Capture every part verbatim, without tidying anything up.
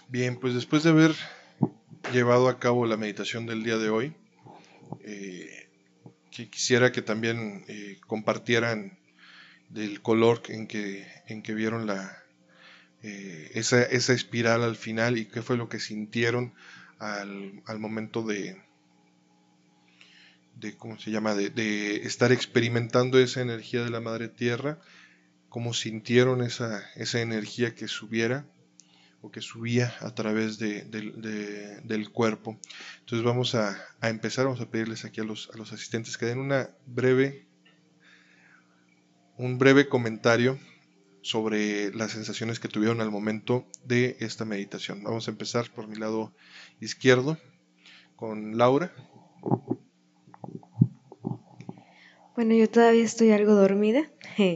Bien, pues después de haber llevado a cabo la meditación del día de hoy, eh, que quisiera que también eh, compartieran del color en que, en que vieron la, eh, esa, esa espiral al final y qué fue lo que sintieron al, al momento de, de, ¿cómo se llama?, de, de estar experimentando esa energía de la Madre Tierra, cómo sintieron esa, esa energía que subiera o que subía a través de, de, de, del cuerpo. Entonces vamos a, a, empezar, vamos a pedirles aquí a los, a los asistentes que den una breve, un breve comentario sobre las sensaciones que tuvieron al momento de esta meditación. Vamos a empezar por mi lado izquierdo con Laura. Bueno, yo todavía estoy algo dormida.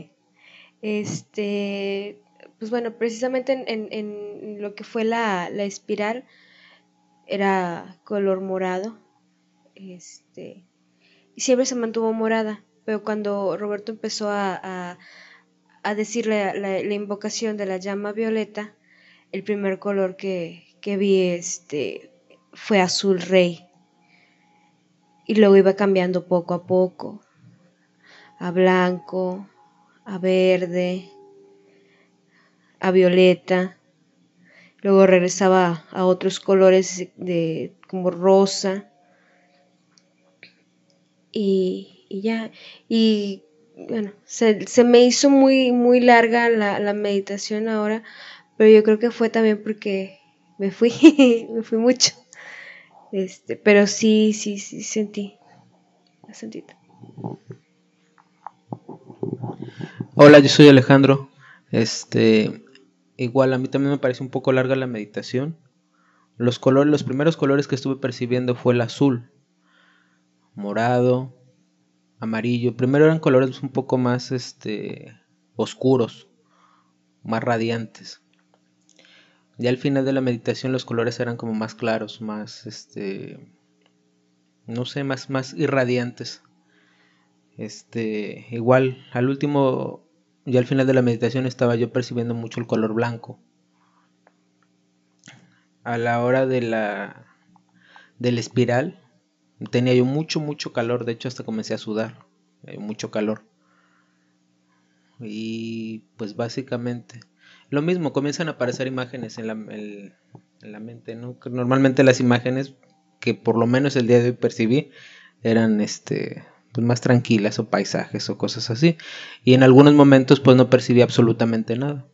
Este, pues bueno, precisamente en, en, en lo que fue la, la espiral era color morado. Este, y siempre se mantuvo morada, pero cuando Roberto empezó a, a, a decir la, la, la invocación de la llama violeta, el primer color que, que vi este, fue azul rey. Y luego iba cambiando poco a poco, a blanco, a verde, a violeta, luego regresaba a otros colores de como rosa y, y ya, y bueno, se, se, me hizo muy, muy larga la, la meditación ahora, pero yo creo que fue también porque me fui, me fui mucho, este, pero sí, sí, sí sentí, sentí. Hola, yo soy Alejandro. Este, igual a mí también me parece un poco larga la meditación. Los colores, los primeros colores que estuve percibiendo fue el azul, morado, amarillo. Primero eran colores un poco más, este, oscuros, más radiantes. Ya al final de la meditación los colores eran como más claros, más, este, no sé, más, más irradiantes. Este, igual al último, ya al final de la meditación estaba yo percibiendo mucho el color blanco. A la hora de la del espiral tenía yo mucho mucho calor, de hecho hasta comencé a sudar, eh, mucho calor. Y pues básicamente lo mismo, comienzan a aparecer imágenes en la, el, en la mente, ¿no? Que normalmente las imágenes que por lo menos el día de hoy percibí eran este pues más tranquilas o paisajes o cosas así, y en algunos momentos pues no percibí absolutamente nada.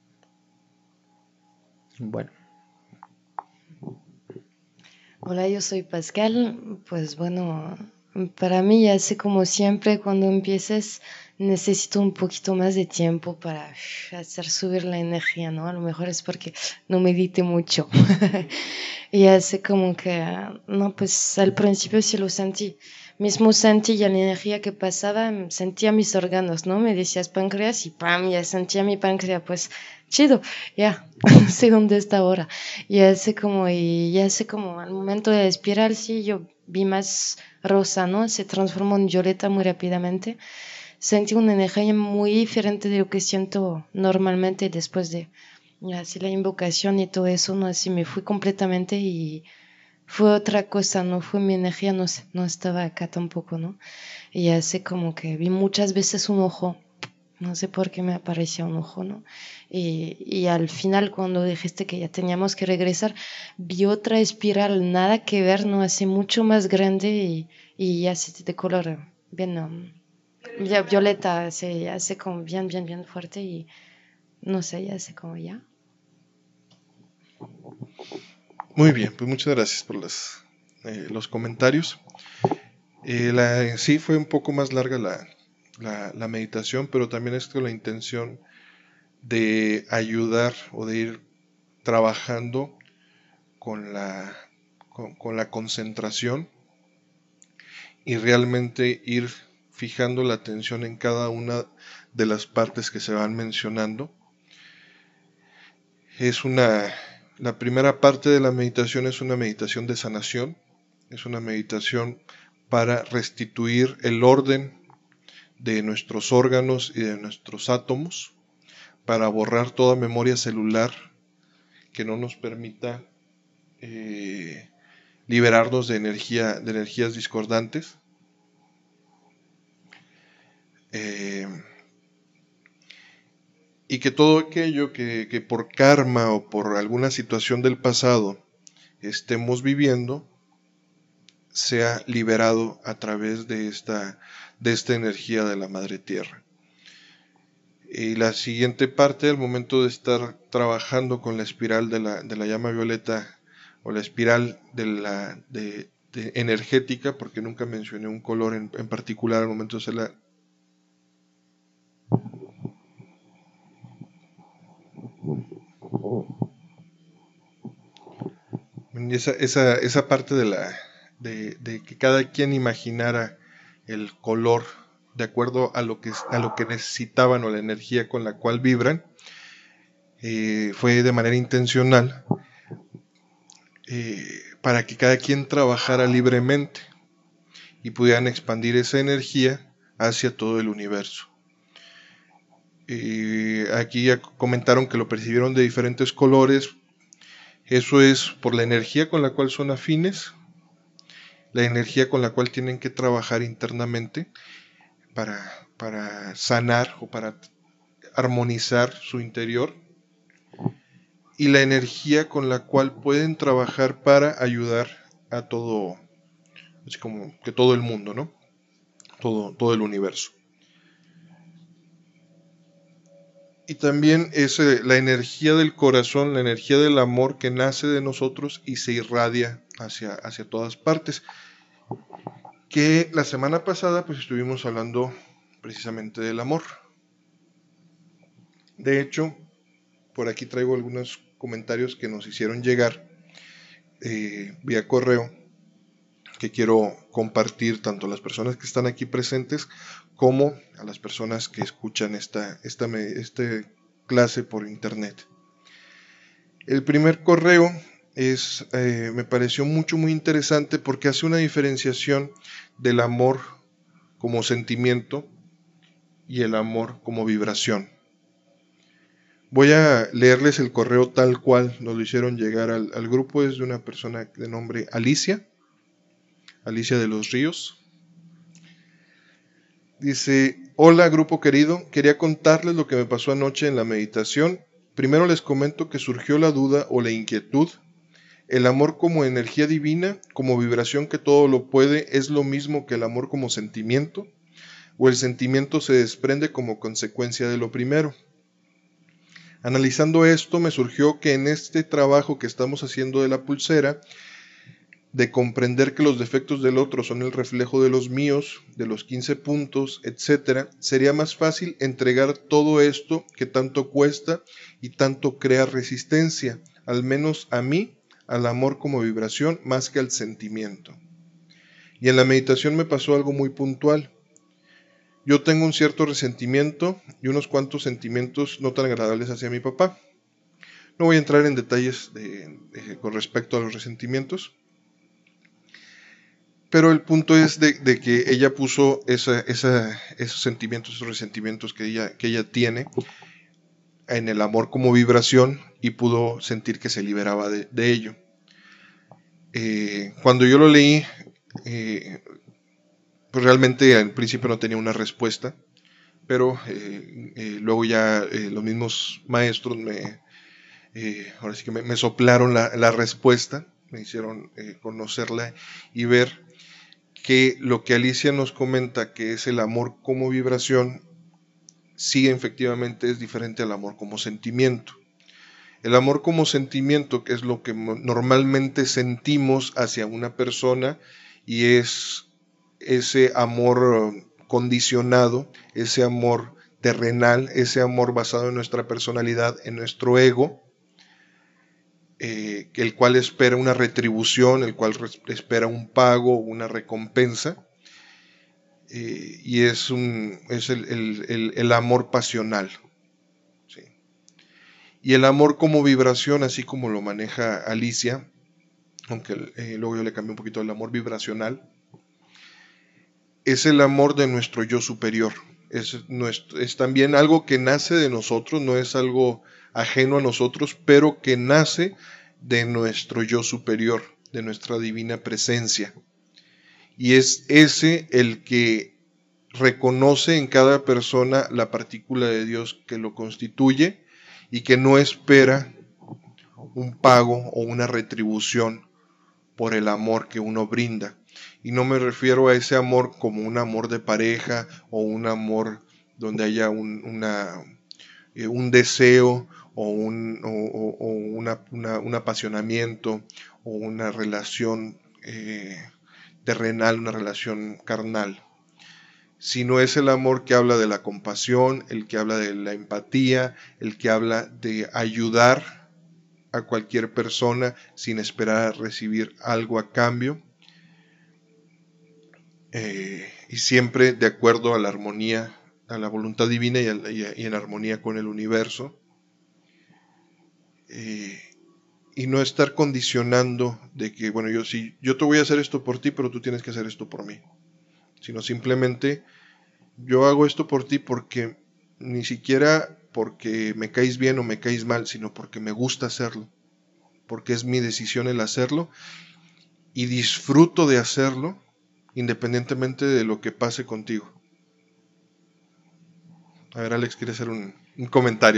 Bueno. Hola, yo soy Pascal. Pues bueno, para mí, así como siempre, cuando empieces, necesito un poquito más de tiempo para uf, hacer subir la energía, ¿no? A lo mejor es porque no medité mucho. Y así como que, ah, no, pues al principio sí lo sentí. Mismo sentí ya la energía que pasaba, mm, sentía mis órganos, ¿no? Me decías páncreas y pam, ya sentía mi páncreas, pues chido, ya, sé dónde está ahora. Y hace como, y ya sé como al momento de la espiral, sí, yo vi más rosa, ¿no? Se transformó en violeta muy rápidamente. Sentí una energía muy diferente de lo que siento normalmente después de así la invocación y todo eso, ¿no? Así me fui completamente y fue otra cosa, no fue mi energía, no sé, no estaba acá tampoco, ¿no? Y hace como que vi muchas veces un ojo, no sé por qué me aparecía un ojo, ¿no? Y, y al final, cuando dijiste que ya teníamos que regresar, vi otra espiral, nada que ver, ¿no? Así mucho más grande y, y así de color bien, um, ya violeta, se hace como bien, bien, bien fuerte y no sé, ya sé como ya. Muy bien, pues muchas gracias por las, eh, los comentarios. Eh, la, sí, fue un poco más larga la, la, la meditación, pero también es con la intención de ayudar o de ir trabajando con la, con, con la concentración y realmente ir fijando la atención en cada una de las partes que se van mencionando. Es una, la primera parte de la meditación es una meditación de sanación, es una meditación para restituir el orden de nuestros órganos y de nuestros átomos, para borrar toda memoria celular que no nos permita eh, liberarnos de, energía, de energías discordantes. Eh, y que todo aquello que, que por karma o por alguna situación del pasado estemos viviendo sea liberado a través de esta, de esta energía de la Madre Tierra. Y la siguiente parte, al momento de estar trabajando con la espiral de la, de la llama violeta o la espiral de la de, de energética, porque nunca mencioné un color en, en particular al momento de hacerla. Esa, esa, esa parte de, la, de, de que cada quien imaginara el color de acuerdo a lo que, a lo que necesitaban o la energía con la cual vibran, eh, fue de manera intencional, eh, para que cada quien trabajara libremente y pudieran expandir esa energía hacia todo el universo. Eh, aquí ya comentaron que lo percibieron de diferentes colores. Eso es por la energía con la cual son afines, la energía con la cual tienen que trabajar internamente para, para sanar o para armonizar su interior, y la energía con la cual pueden trabajar para ayudar a todo, así como que todo el mundo, ¿no? Todo, todo el universo. Y también es eh, la energía del corazón, la energía del amor que nace de nosotros y se irradia hacia, hacia todas partes. Que la semana pasada pues estuvimos hablando precisamente del amor. De hecho, por aquí traigo algunos comentarios que nos hicieron llegar eh, vía correo, que quiero compartir tanto a las personas que están aquí presentes como a las personas que escuchan esta, esta, esta clase por internet. El primer correo es, eh, me pareció mucho muy interesante porque hace una diferenciación del amor como sentimiento y el amor como vibración. Voy a leerles el correo tal cual nos lo hicieron llegar al, al grupo. Es de una persona de nombre Alicia, Alicia de los Ríos. Dice: hola grupo querido, quería contarles lo que me pasó anoche en la meditación. Primero les comento que surgió la duda o la inquietud. ¿El amor como energía divina, como vibración que todo lo puede, es lo mismo que el amor como sentimiento? ¿O el sentimiento se desprende como consecuencia de lo primero? Analizando esto, me surgió que en este trabajo que estamos haciendo de la pulsera, de comprender que los defectos del otro son el reflejo de los míos, de los quince puntos, etcétera, sería más fácil entregar todo esto que tanto cuesta y tanto crea resistencia, al menos a mí, al amor como vibración, más que al sentimiento. Y en la meditación me pasó algo muy puntual. Yo tengo un cierto resentimiento y unos cuantos sentimientos no tan agradables hacia mi papá. No voy a entrar en detalles de, de, con respecto a los resentimientos, pero el punto es de, de que ella puso esa, esa, esos sentimientos, esos resentimientos que ella, que ella tiene en el amor como vibración y pudo sentir que se liberaba de, de ello. Eh, cuando yo lo leí, eh, pues realmente al principio no tenía una respuesta, pero eh, eh, luego ya eh, los mismos maestros me, eh, ahora sí que me, me soplaron la, la respuesta, me hicieron eh, conocerla y ver que lo que Alicia nos comenta, que es el amor como vibración, sí efectivamente es diferente al amor como sentimiento. El amor como sentimiento, que es lo que normalmente sentimos hacia una persona, y es ese amor condicionado, ese amor terrenal, ese amor basado en nuestra personalidad, en nuestro ego, eh, el cual espera una retribución, el cual espera un pago, una recompensa, eh, y es, un, es el, el, el, el amor pasional. ¿Sí? Y el amor como vibración, así como lo maneja Alicia, aunque eh, luego yo le cambié un poquito el amor vibracional, es el amor de nuestro yo superior. Es, nuestro, es también algo que nace de nosotros, no es algo ajeno a nosotros, pero que nace de nuestro yo superior, de nuestra divina presencia. Y es ese el que reconoce en cada persona la partícula de Dios que lo constituye y que no espera un pago o una retribución por el amor que uno brinda. Y no me refiero a ese amor como un amor de pareja o un amor donde haya un, una, eh, un deseo o, un, o, o una, una, un apasionamiento o una relación eh, terrenal, una relación carnal, sino es el amor que habla de la compasión, el que habla de la empatía, el que habla de ayudar a cualquier persona sin esperar recibir algo a cambio, eh, y siempre de acuerdo a la armonía, a la voluntad divina y, a, y, a, y en armonía con el universo, eh, y no estar condicionando de que, bueno, yo sí, yo te voy a hacer esto por ti, pero tú tienes que hacer esto por mí, sino simplemente yo hago esto por ti porque ni siquiera porque me caes bien o me caes mal, sino porque me gusta hacerlo, porque es mi decisión el hacerlo y disfruto de hacerlo independientemente de lo que pase contigo. A ver, Alex, ¿quieres hacer un, un comentario?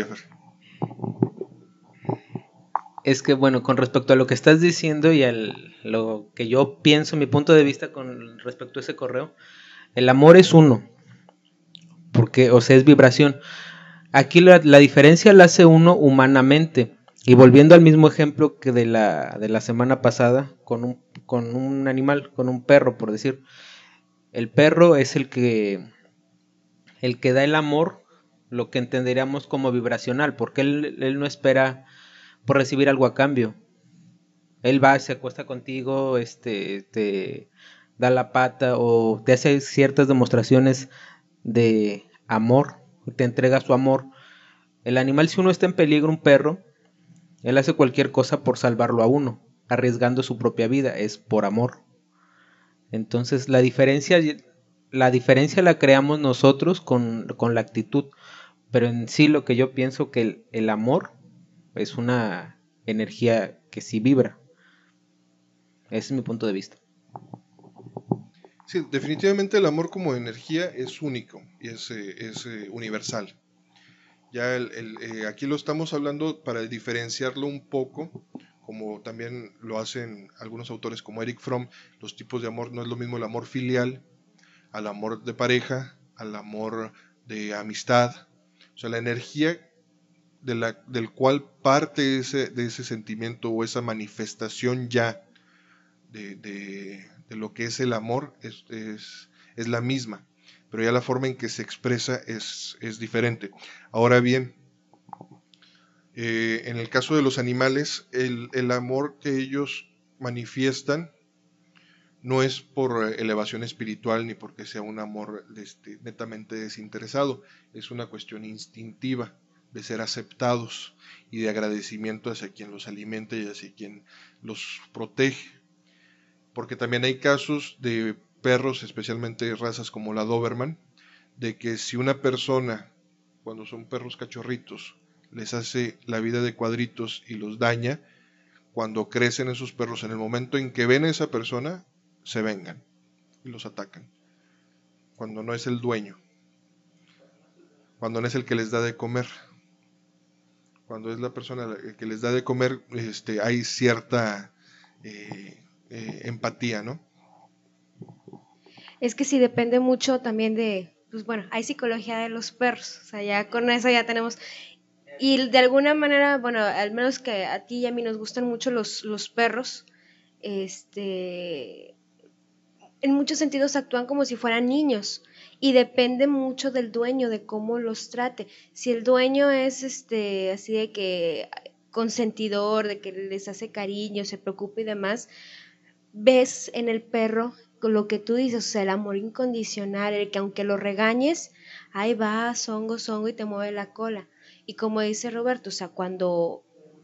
Es que, bueno, con respecto a lo que estás diciendo y a lo que yo pienso, mi punto de vista con respecto a ese correo, el amor es uno, porque, o sea, es vibración. Aquí la, la diferencia la hace uno humanamente. Y volviendo al mismo ejemplo que de la, de la semana pasada, con un, con un animal, con un perro, por decir. El perro es el que, el que da el amor, lo que entenderíamos como vibracional, porque él, él no espera por recibir algo a cambio. Él va, se acuesta contigo, este, te da la pata o te hace ciertas demostraciones de amor, te entrega su amor. El animal, si uno está en peligro, un perro, él hace cualquier cosa por salvarlo a uno, arriesgando su propia vida, es por amor. Entonces la diferencia, la diferencia la creamos nosotros con, con la actitud, pero en sí lo que yo pienso que el, el amor es una energía que sí vibra. Ese es mi punto de vista. Sí, definitivamente el amor como energía es único y es, eh, es eh, universal. Ya el, el, eh, aquí lo estamos hablando para diferenciarlo un poco, como también lo hacen algunos autores como Eric Fromm. Los tipos de amor no es lo mismo el amor filial al amor de pareja, al amor de amistad. O sea, la energía de la, del cual parte ese, de ese sentimiento o esa manifestación ya de, de, de lo que es el amor es, es, es la misma, pero ya la forma en que se expresa es, es diferente. Ahora bien, eh, en el caso de los animales, el, el amor que ellos manifiestan no es por elevación espiritual ni porque sea un amor este, netamente desinteresado, es una cuestión instintiva de ser aceptados y de agradecimiento hacia quien los alimenta y hacia quien los protege. Porque también hay casos de perros, especialmente razas como la Doberman, de que si una persona, cuando son perros cachorritos, les hace la vida de cuadritos y los daña, cuando crecen esos perros, en el momento en que ven a esa persona, se vengan y los atacan. Cuando no es el dueño, cuando no es el que les da de comer, cuando es la persona que les da de comer, este, hay cierta eh, eh, empatía, ¿no? Es que sí depende mucho también de, pues bueno, hay psicología de los perros, o sea, ya con eso ya tenemos, y de alguna manera, bueno, al menos que a ti y a mí nos gustan mucho los, los perros, este, en muchos sentidos actúan como si fueran niños, y depende mucho del dueño, de cómo los trate. Si el dueño es este, así de que consentidor, de que les hace cariño, se preocupa y demás, ves en el perro lo que tú dices, o sea, el amor incondicional, el que aunque lo regañes, ahí va, zongo, zongo y te mueve la cola. Y como dice Roberto, o sea, cuando...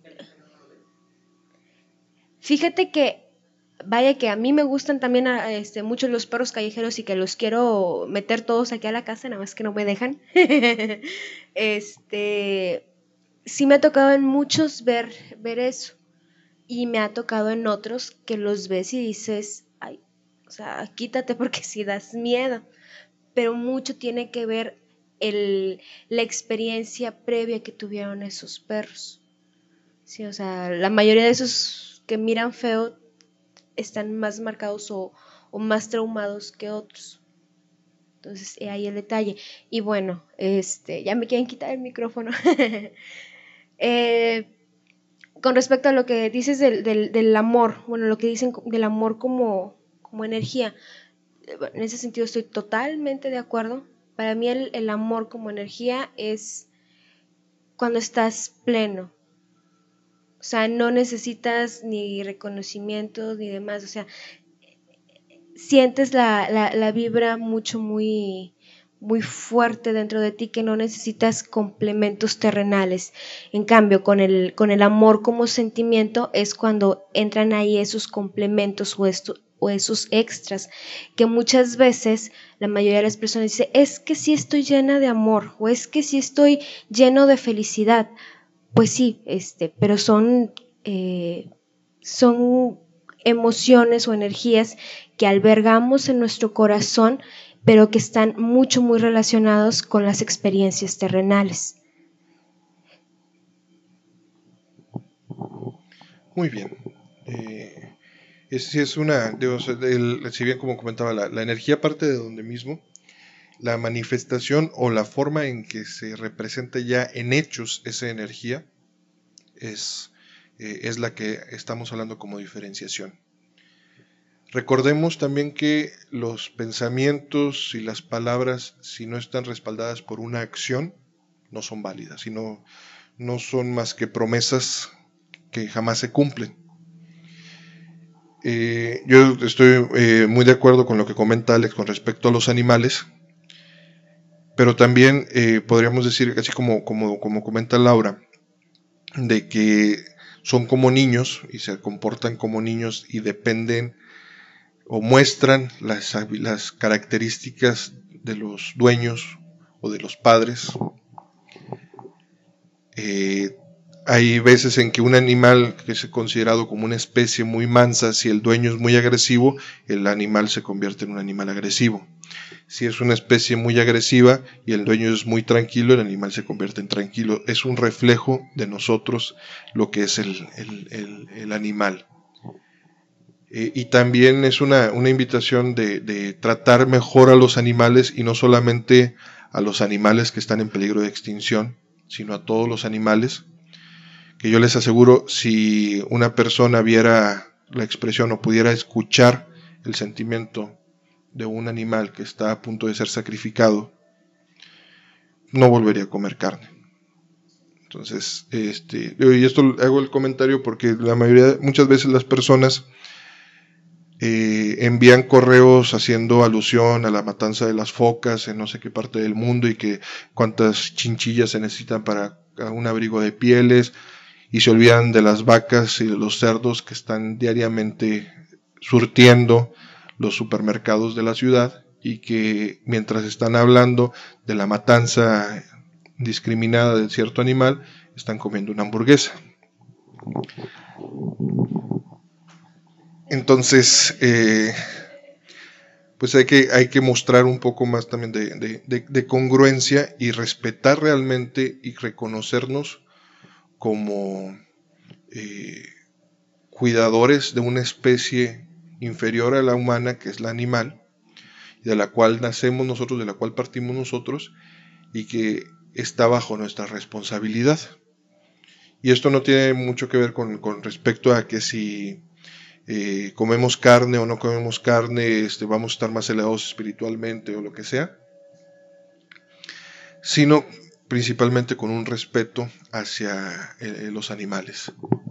Fíjate que, vaya que a mí me gustan también este, mucho los perros callejeros y que los quiero meter todos aquí a la casa, nada más que no me dejan. este... sí me ha tocado en muchos ver, ver eso, y me ha tocado en otros que los ves y dices, ay, o sea, quítate porque si das miedo, pero mucho tiene que ver el, la experiencia previa que tuvieron esos perros. Sí, o sea, la mayoría de esos que miran feo están más marcados o, o más traumados que otros. Entonces, eh, ahí el detalle. Y bueno, este, ya me quieren quitar el micrófono. eh, con respecto a lo que dices del, del, del amor, bueno, lo que dicen del amor como, como energía, en ese sentido estoy totalmente de acuerdo. Para mí el, el amor como energía es cuando estás pleno. O sea, no necesitas ni reconocimientos ni demás. O sea, sientes la, la, la vibra mucho, muy, muy fuerte dentro de ti, que no necesitas complementos terrenales. En cambio, con el, con el amor como sentimiento es cuando entran ahí esos complementos o, esto, o esos extras, que muchas veces la mayoría de las personas dice, es que sí estoy llena de amor, o es que sí estoy lleno de felicidad. Pues sí, este, pero son, eh, son emociones o energías que albergamos en nuestro corazón, pero que están mucho, muy relacionados con las experiencias terrenales. Muy bien. Eh, es, es una, digo, el, si bien como comentaba, la, la energía parte de donde mismo, la manifestación o la forma en que se representa ya en hechos esa energía es, eh, es la que estamos hablando como diferenciación. Recordemos también que los pensamientos y las palabras, si no están respaldadas por una acción, no son válidas, sino no son más que promesas que jamás se cumplen. Eh, yo estoy eh, muy de acuerdo con lo que comenta Alex con respecto a los animales, pero también eh, podríamos decir, así como, como, como comenta Laura, de que son como niños y se comportan como niños y dependen o muestran las, las características de los dueños o de los padres. Eh, hay veces en que un animal que es considerado como una especie muy mansa, si el dueño es muy agresivo, el animal se convierte en un animal agresivo. Si es una especie muy agresiva y el dueño es muy tranquilo, el animal se convierte en tranquilo. Es un reflejo de nosotros lo que es el, el, el, el animal. Eh, y también es una, una invitación de, de tratar mejor a los animales, y no solamente a los animales que están en peligro de extinción, sino a todos los animales, que yo les aseguro, si una persona viera la expresión o pudiera escuchar el sentimiento de un animal que está a punto de ser sacrificado, no volvería a comer carne. Entonces, este, y esto hago el comentario porque la mayoría, muchas veces las personas eh, envían correos haciendo alusión a la matanza de las focas en no sé qué parte del mundo, y que cuántas chinchillas se necesitan para un abrigo de pieles, y se olvidan de las vacas y de los cerdos que están diariamente surtiendo los supermercados de la ciudad, y que mientras están hablando de la matanza discriminada de cierto animal, están comiendo una hamburguesa. Entonces, eh, pues hay que, hay que mostrar un poco más también de, de, de, de congruencia, y respetar realmente y reconocernos como eh, cuidadores de una especie inferior a la humana, que es la animal, de la cual nacemos nosotros, de la cual partimos nosotros, y que está bajo nuestra responsabilidad. Y esto no tiene mucho que ver con, con respecto a que si eh, comemos carne o no comemos carne, este, vamos a estar más elevados espiritualmente o lo que sea, sino principalmente con un respeto hacia eh, los animales.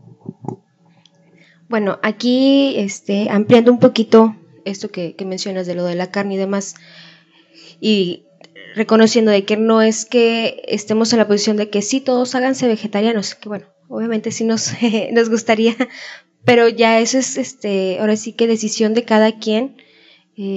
Bueno, aquí este, ampliando un poquito esto que, que mencionas de lo de la carne y demás, y reconociendo de que no es que estemos en la posición de que sí, todos háganse vegetarianos, que bueno, obviamente sí nos, nos gustaría, pero ya eso es, este, ahora sí que decisión de cada quien,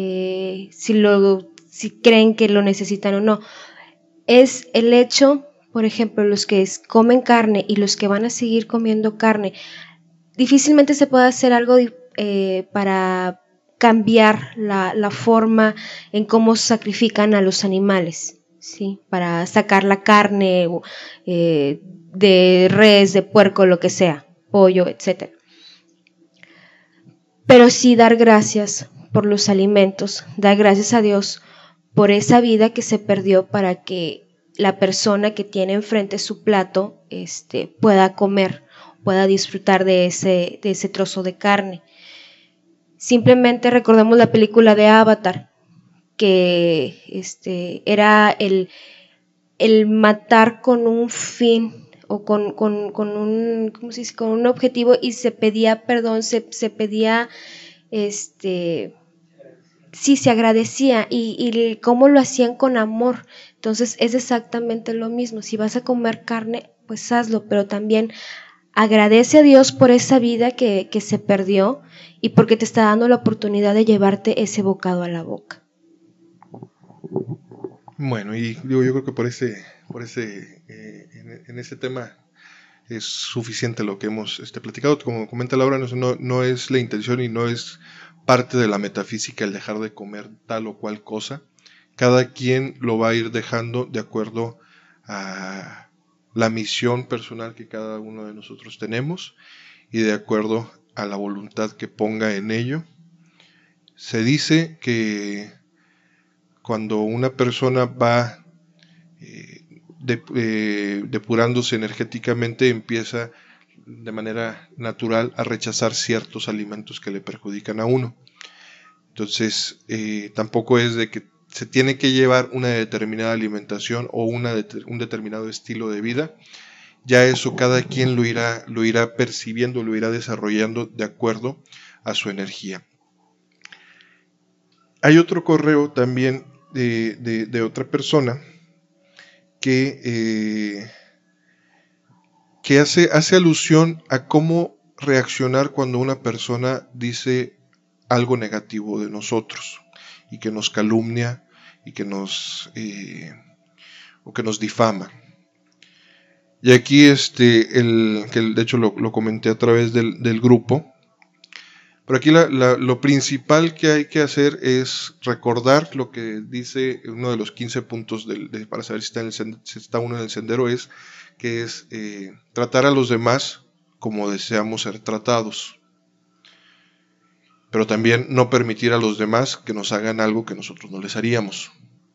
eh, si, lo, si creen que lo necesitan o no. Es el hecho, por ejemplo, los que es- comen carne y los que van a seguir comiendo carne, difícilmente se puede hacer algo eh, para cambiar la, la forma en cómo sacrifican a los animales, ¿sí? Para sacar la carne eh, de res, de puerco, lo que sea, pollo, etcétera. Pero sí dar gracias por los alimentos, dar gracias a Dios por esa vida que se perdió para que la persona que tiene enfrente su plato este, pueda comer, pueda disfrutar de ese, de ese trozo de carne. Simplemente recordemos la película de Avatar, que este, era el, el matar con un fin o con, con, con, un, ¿cómo se dice? Con un objetivo, y se pedía perdón, se, se pedía, este, sí, se agradecía, y, y cómo lo hacían con amor. Entonces es exactamente lo mismo. Si vas a comer carne, pues hazlo, pero también agradece a Dios por esa vida que, que se perdió y porque te está dando la oportunidad de llevarte ese bocado a la boca. Bueno, y digo, yo creo que por ese, por ese, eh, en, en ese tema es suficiente lo que hemos este, platicado. Como comenta Laura, no, no, no es la intención y no es parte de la metafísica el dejar de comer tal o cual cosa. Cada quien lo va a ir dejando de acuerdo a la misión personal que cada uno de nosotros tenemos y de acuerdo a la voluntad que ponga en ello. Se dice que cuando una persona va eh, de, eh, depurándose energéticamente, empieza de manera natural a rechazar ciertos alimentos que le perjudican a uno. Entonces, eh, tampoco es de que se tiene que llevar una determinada alimentación o una de, un determinado estilo de vida. Ya eso cada quien lo irá, lo irá percibiendo, lo irá desarrollando de acuerdo a su energía. Hay otro correo también de, de, de otra persona que, eh, que hace, hace alusión a cómo reaccionar cuando una persona dice algo negativo de nosotros y que nos calumnia y que nos, eh, o que nos difama. Y aquí, este, el, que de hecho lo, lo comenté a través del, del grupo, pero aquí la, la, lo principal que hay que hacer es recordar lo que dice uno de los quince puntos del, de, para saber si está, en el, si está uno en el sendero, es que es eh, tratar a los demás como deseamos ser tratados, pero también no permitir a los demás que nos hagan algo que nosotros no les haríamos.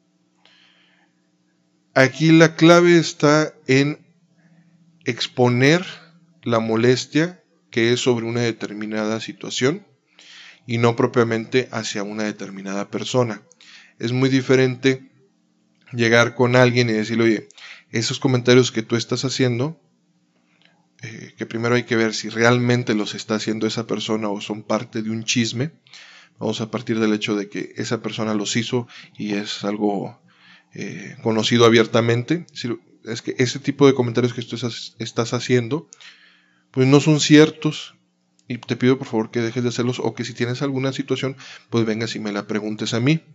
Aquí la clave está en exponer la molestia que es sobre una determinada situación y no propiamente hacia una determinada persona. Es muy diferente llegar con alguien y decirle, oye, esos comentarios que tú estás haciendo, eh, que primero hay que ver si realmente los está haciendo esa persona o son parte de un chisme. Vamos a partir del hecho de que esa persona los hizo y es algo eh, conocido abiertamente. Es que ese tipo de comentarios que tú estás haciendo pues no son ciertos y te pido por favor que dejes de hacerlos, o que si tienes alguna situación pues vengas y me la preguntes a mí.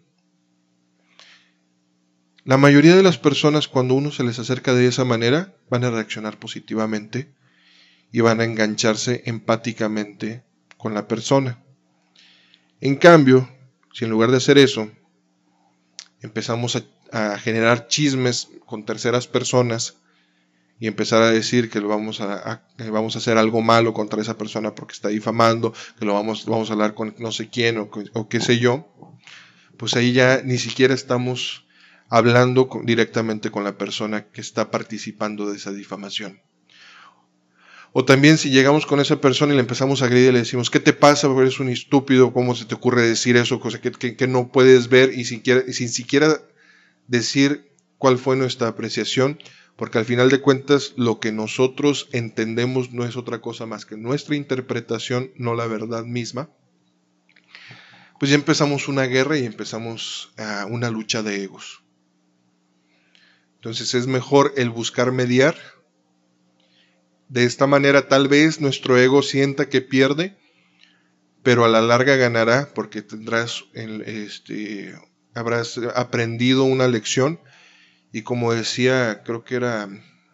La mayoría de las personas, cuando uno se les acerca de esa manera, van a reaccionar positivamente y van a engancharse empáticamente con la persona. En cambio, si en lugar de hacer eso empezamos a, a generar chismes con terceras personas y empezar a decir que lo vamos a, a, vamos a hacer algo malo contra esa persona porque está difamando, que lo vamos, vamos a hablar con no sé quién o, o qué sé yo, pues ahí ya ni siquiera estamos hablando con, directamente con la persona que está participando de esa difamación. O también si llegamos con esa persona y le empezamos a agredir y le decimos, ¿qué te pasa? Eres un estúpido, ¿cómo se te ocurre decir eso? Cosa que, que, que no puedes ver y siquiera, sin siquiera decir cuál fue nuestra apreciación, porque al final de cuentas lo que nosotros entendemos no es otra cosa más que nuestra interpretación, no la verdad misma. Pues ya empezamos una guerra y empezamos uh, una lucha de egos. Entonces es mejor el buscar mediar. De esta manera tal vez nuestro ego sienta que pierde, pero a la larga ganará porque tendrás, este, habrás aprendido una lección. Y como decía, creo que era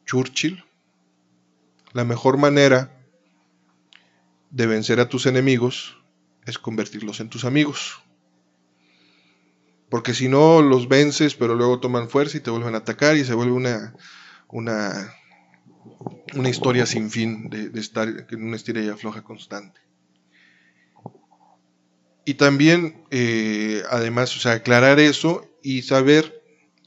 Churchill, la mejor manera de vencer a tus enemigos es convertirlos en tus amigos. Porque si no, los vences, pero luego toman fuerza y te vuelven a atacar y se vuelve una, una, una historia sin fin de, de estar en una estira y afloja constante. Y también, eh, además, o sea, aclarar eso y saber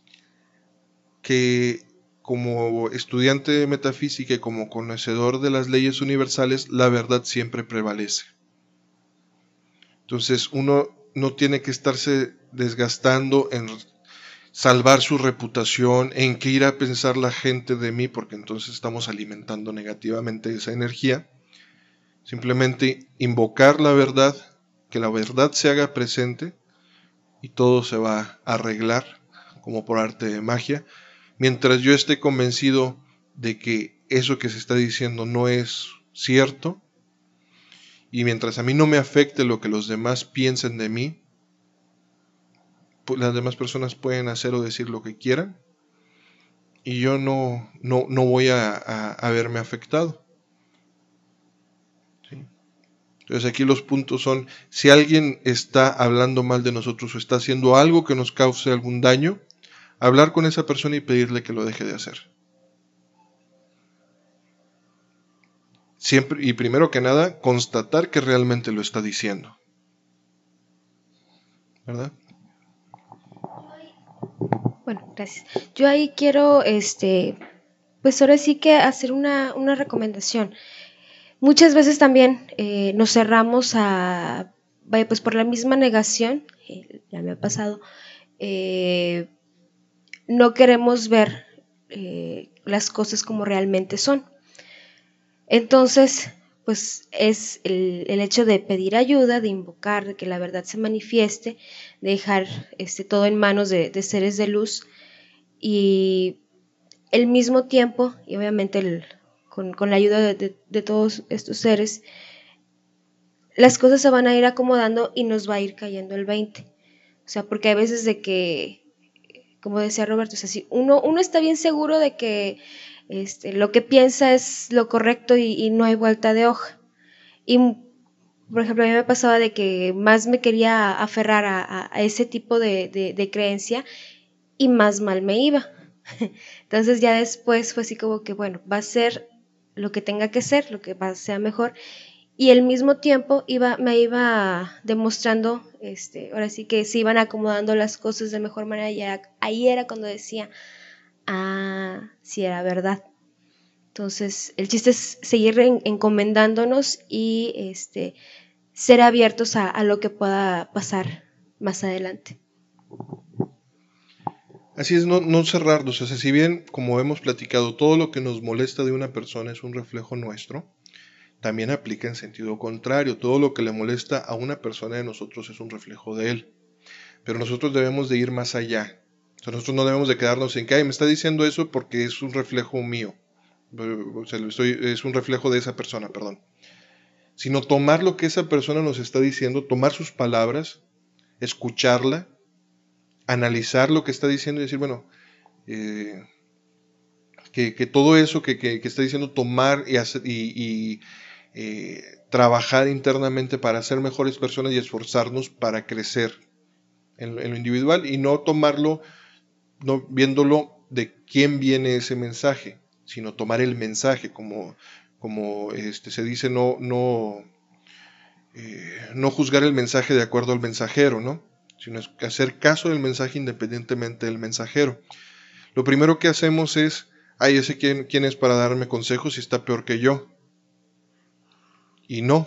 que como estudiante de metafísica y como conocedor de las leyes universales, la verdad siempre prevalece. Entonces uno no tiene que estarse desgastando en salvar su reputación, en qué irá a pensar la gente de mí, porque entonces estamos alimentando negativamente esa energía. Simplemente invocar la verdad, que la verdad se haga presente y todo se va a arreglar como por arte de magia. Mientras yo esté convencido de que eso que se está diciendo no es cierto, y mientras a mí no me afecte lo que los demás piensen de mí, pues las demás personas pueden hacer o decir lo que quieran, y yo no, no, no voy a, a, a verme afectado. ¿Sí? Entonces aquí los puntos son, si alguien está hablando mal de nosotros o está haciendo algo que nos cause algún daño, hablar con esa persona y pedirle que lo deje de hacer. Siempre, y primero que nada, constatar que realmente lo está diciendo. ¿Verdad? Bueno, gracias. Yo ahí quiero, este, pues ahora sí que hacer una, una recomendación. Muchas veces también eh, nos cerramos a, vaya, pues por la misma negación, eh, ya me ha pasado, eh, no queremos ver eh, las cosas como realmente son. Entonces, pues es el, el hecho de pedir ayuda, de invocar, de que la verdad se manifieste, de dejar este, todo en manos de, de seres de luz y al mismo tiempo, y obviamente el, con, con la ayuda de, de, de todos estos seres, las cosas se van a ir acomodando y nos va a ir cayendo el veinte. O sea, porque hay veces de que, como decía Roberto, o sea, si uno, uno está bien seguro de que Este, lo que piensa es lo correcto y, y no hay vuelta de hoja. Y, por ejemplo, a mí me pasaba de que más me quería aferrar a, a, a ese tipo de, de, de creencia y más mal me iba. Entonces ya después fue así como que, bueno, va a ser lo que tenga que ser, lo que va a ser mejor. Y al mismo tiempo iba, me iba demostrando, este, ahora sí que se iban acomodando las cosas de mejor manera y era, ahí era cuando decía, ah, sí era verdad. Entonces, el chiste es seguir en, encomendándonos y este, ser abiertos a, a lo que pueda pasar más adelante. Así es, no, no cerrarnos. O sea, si bien, como hemos platicado, todo lo que nos molesta de una persona es un reflejo nuestro, también aplica en sentido contrario. Todo lo que le molesta a una persona de nosotros es un reflejo de él. Pero nosotros debemos de ir más allá. O sea, nosotros no debemos de quedarnos en que, ay, me está diciendo eso porque es un reflejo mío. O sea, estoy, es un reflejo de esa persona, perdón. Sino tomar lo que esa persona nos está diciendo, tomar sus palabras, escucharla, analizar lo que está diciendo y decir, bueno, eh, que, que todo eso que, que, que está diciendo, tomar y, hacer, y, y eh, trabajar internamente para ser mejores personas y esforzarnos para crecer en, en lo individual y no tomarlo, no viéndolo de quién viene ese mensaje, sino tomar el mensaje, como, como este, se dice, no, no, eh, no juzgar el mensaje de acuerdo al mensajero, ¿no? Sino hacer caso del mensaje independientemente del mensajero. Lo primero que hacemos es, ay, ese quién, quién es para darme consejos si está peor que yo. Y no.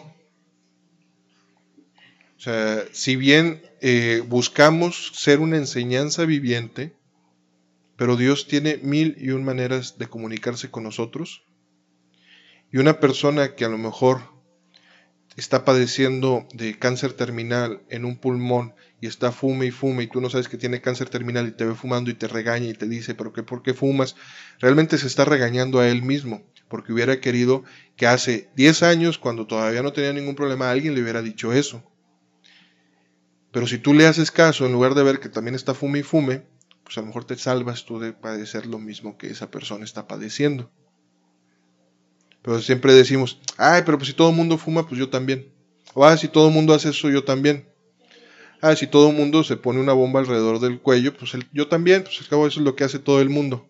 O sea, si bien eh, buscamos ser una enseñanza viviente, pero Dios tiene mil y un maneras de comunicarse con nosotros. Y una persona que a lo mejor está padeciendo de cáncer terminal en un pulmón y está fume y fume y tú no sabes que tiene cáncer terminal y te ve fumando y te regaña y te dice, pero ¿qué, ¿por qué fumas? Realmente se está regañando a él mismo, porque hubiera querido que hace diez años, cuando todavía no tenía ningún problema, alguien le hubiera dicho eso. Pero si tú le haces caso, en lugar de ver que también está fume y fume, pues a lo mejor te salvas tú de padecer lo mismo que esa persona está padeciendo. Pero siempre decimos, ay, pero pues si todo el mundo fuma, pues yo también. O ah, si todo el mundo hace eso, yo también. Ah, si todo el mundo se pone una bomba alrededor del cuello, pues el, yo también, pues al cabo eso es lo que hace todo el mundo.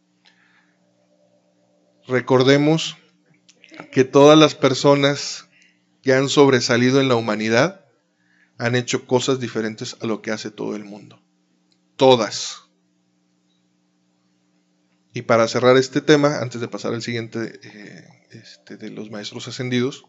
Recordemos que todas las personas que han sobresalido en la humanidad han hecho cosas diferentes a lo que hace todo el mundo. Todas. Y para cerrar este tema, antes de pasar al siguiente, eh, este, de los maestros ascendidos,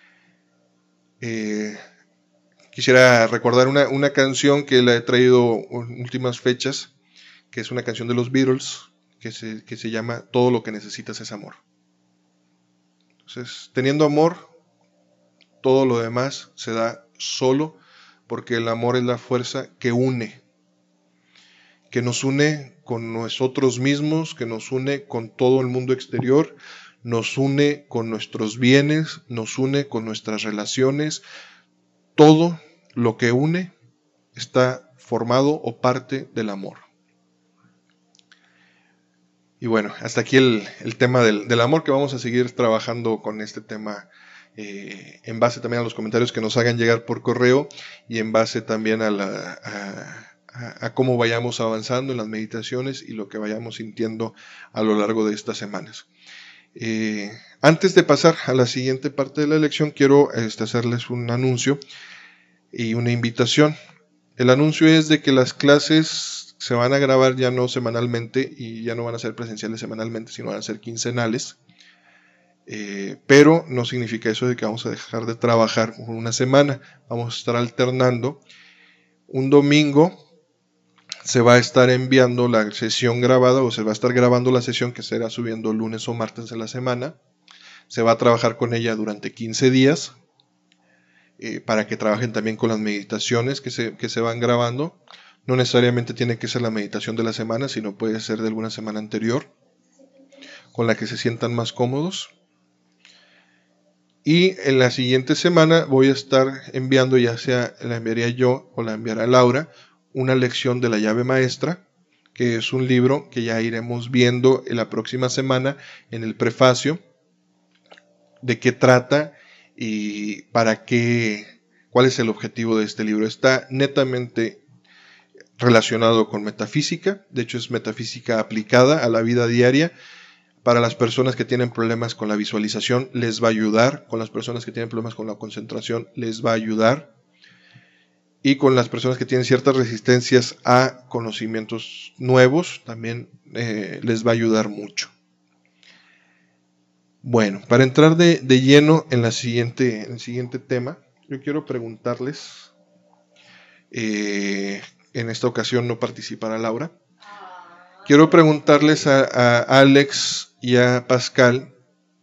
eh, quisiera recordar una, una canción que la he traído en últimas fechas, que es una canción de los Beatles, que se, que se llama Todo lo que necesitas es amor. Entonces, teniendo amor, todo lo demás se da solo, porque el amor es la fuerza que une, que nos une con nosotros mismos, que nos une con todo el mundo exterior, nos une con nuestros bienes, nos une con nuestras relaciones. Todo lo que une está formado o parte del amor. Y bueno, hasta aquí el, el tema del, del amor, que vamos a seguir trabajando con este tema eh, en base también a los comentarios que nos hagan llegar por correo y en base también a, la, a, a cómo vayamos avanzando en las meditaciones y lo que vayamos sintiendo a lo largo de estas semanas. Eh, antes de pasar a la siguiente parte de la lección, quiero este, hacerles un anuncio y una invitación. El anuncio es de que las clases se van a grabar ya no semanalmente y ya no van a ser presenciales semanalmente, sino van a ser quincenales. Eh, pero no significa eso de que vamos a dejar de trabajar por una semana. Vamos a estar alternando. Un domingo se va a estar enviando la sesión grabada, o se va a estar grabando la sesión que será subiendo lunes o martes de la semana. Se va a trabajar con ella durante quince días eh, para que trabajen también con las meditaciones que se, que se van grabando. No necesariamente tiene que ser la meditación de la semana, sino puede ser de alguna semana anterior, con la que se sientan más cómodos. Y en la siguiente semana voy a estar enviando, ya sea la enviaría yo o la enviará Laura, una lección de la llave maestra, que es un libro que ya iremos viendo en la próxima semana en el prefacio, de qué trata y para qué, cuál es el objetivo de este libro. Está netamente relacionado con metafísica, de hecho es metafísica aplicada a la vida diaria. Para las personas que tienen problemas con la visualización les va a ayudar, con las personas que tienen problemas con la concentración les va a ayudar, y con las personas que tienen ciertas resistencias a conocimientos nuevos también eh, les va a ayudar mucho. Bueno, para entrar de, de lleno en, la siguiente, en el siguiente tema, yo quiero preguntarles, eh, en esta ocasión no participará Laura, quiero preguntarles a, a Alex y a Pascal,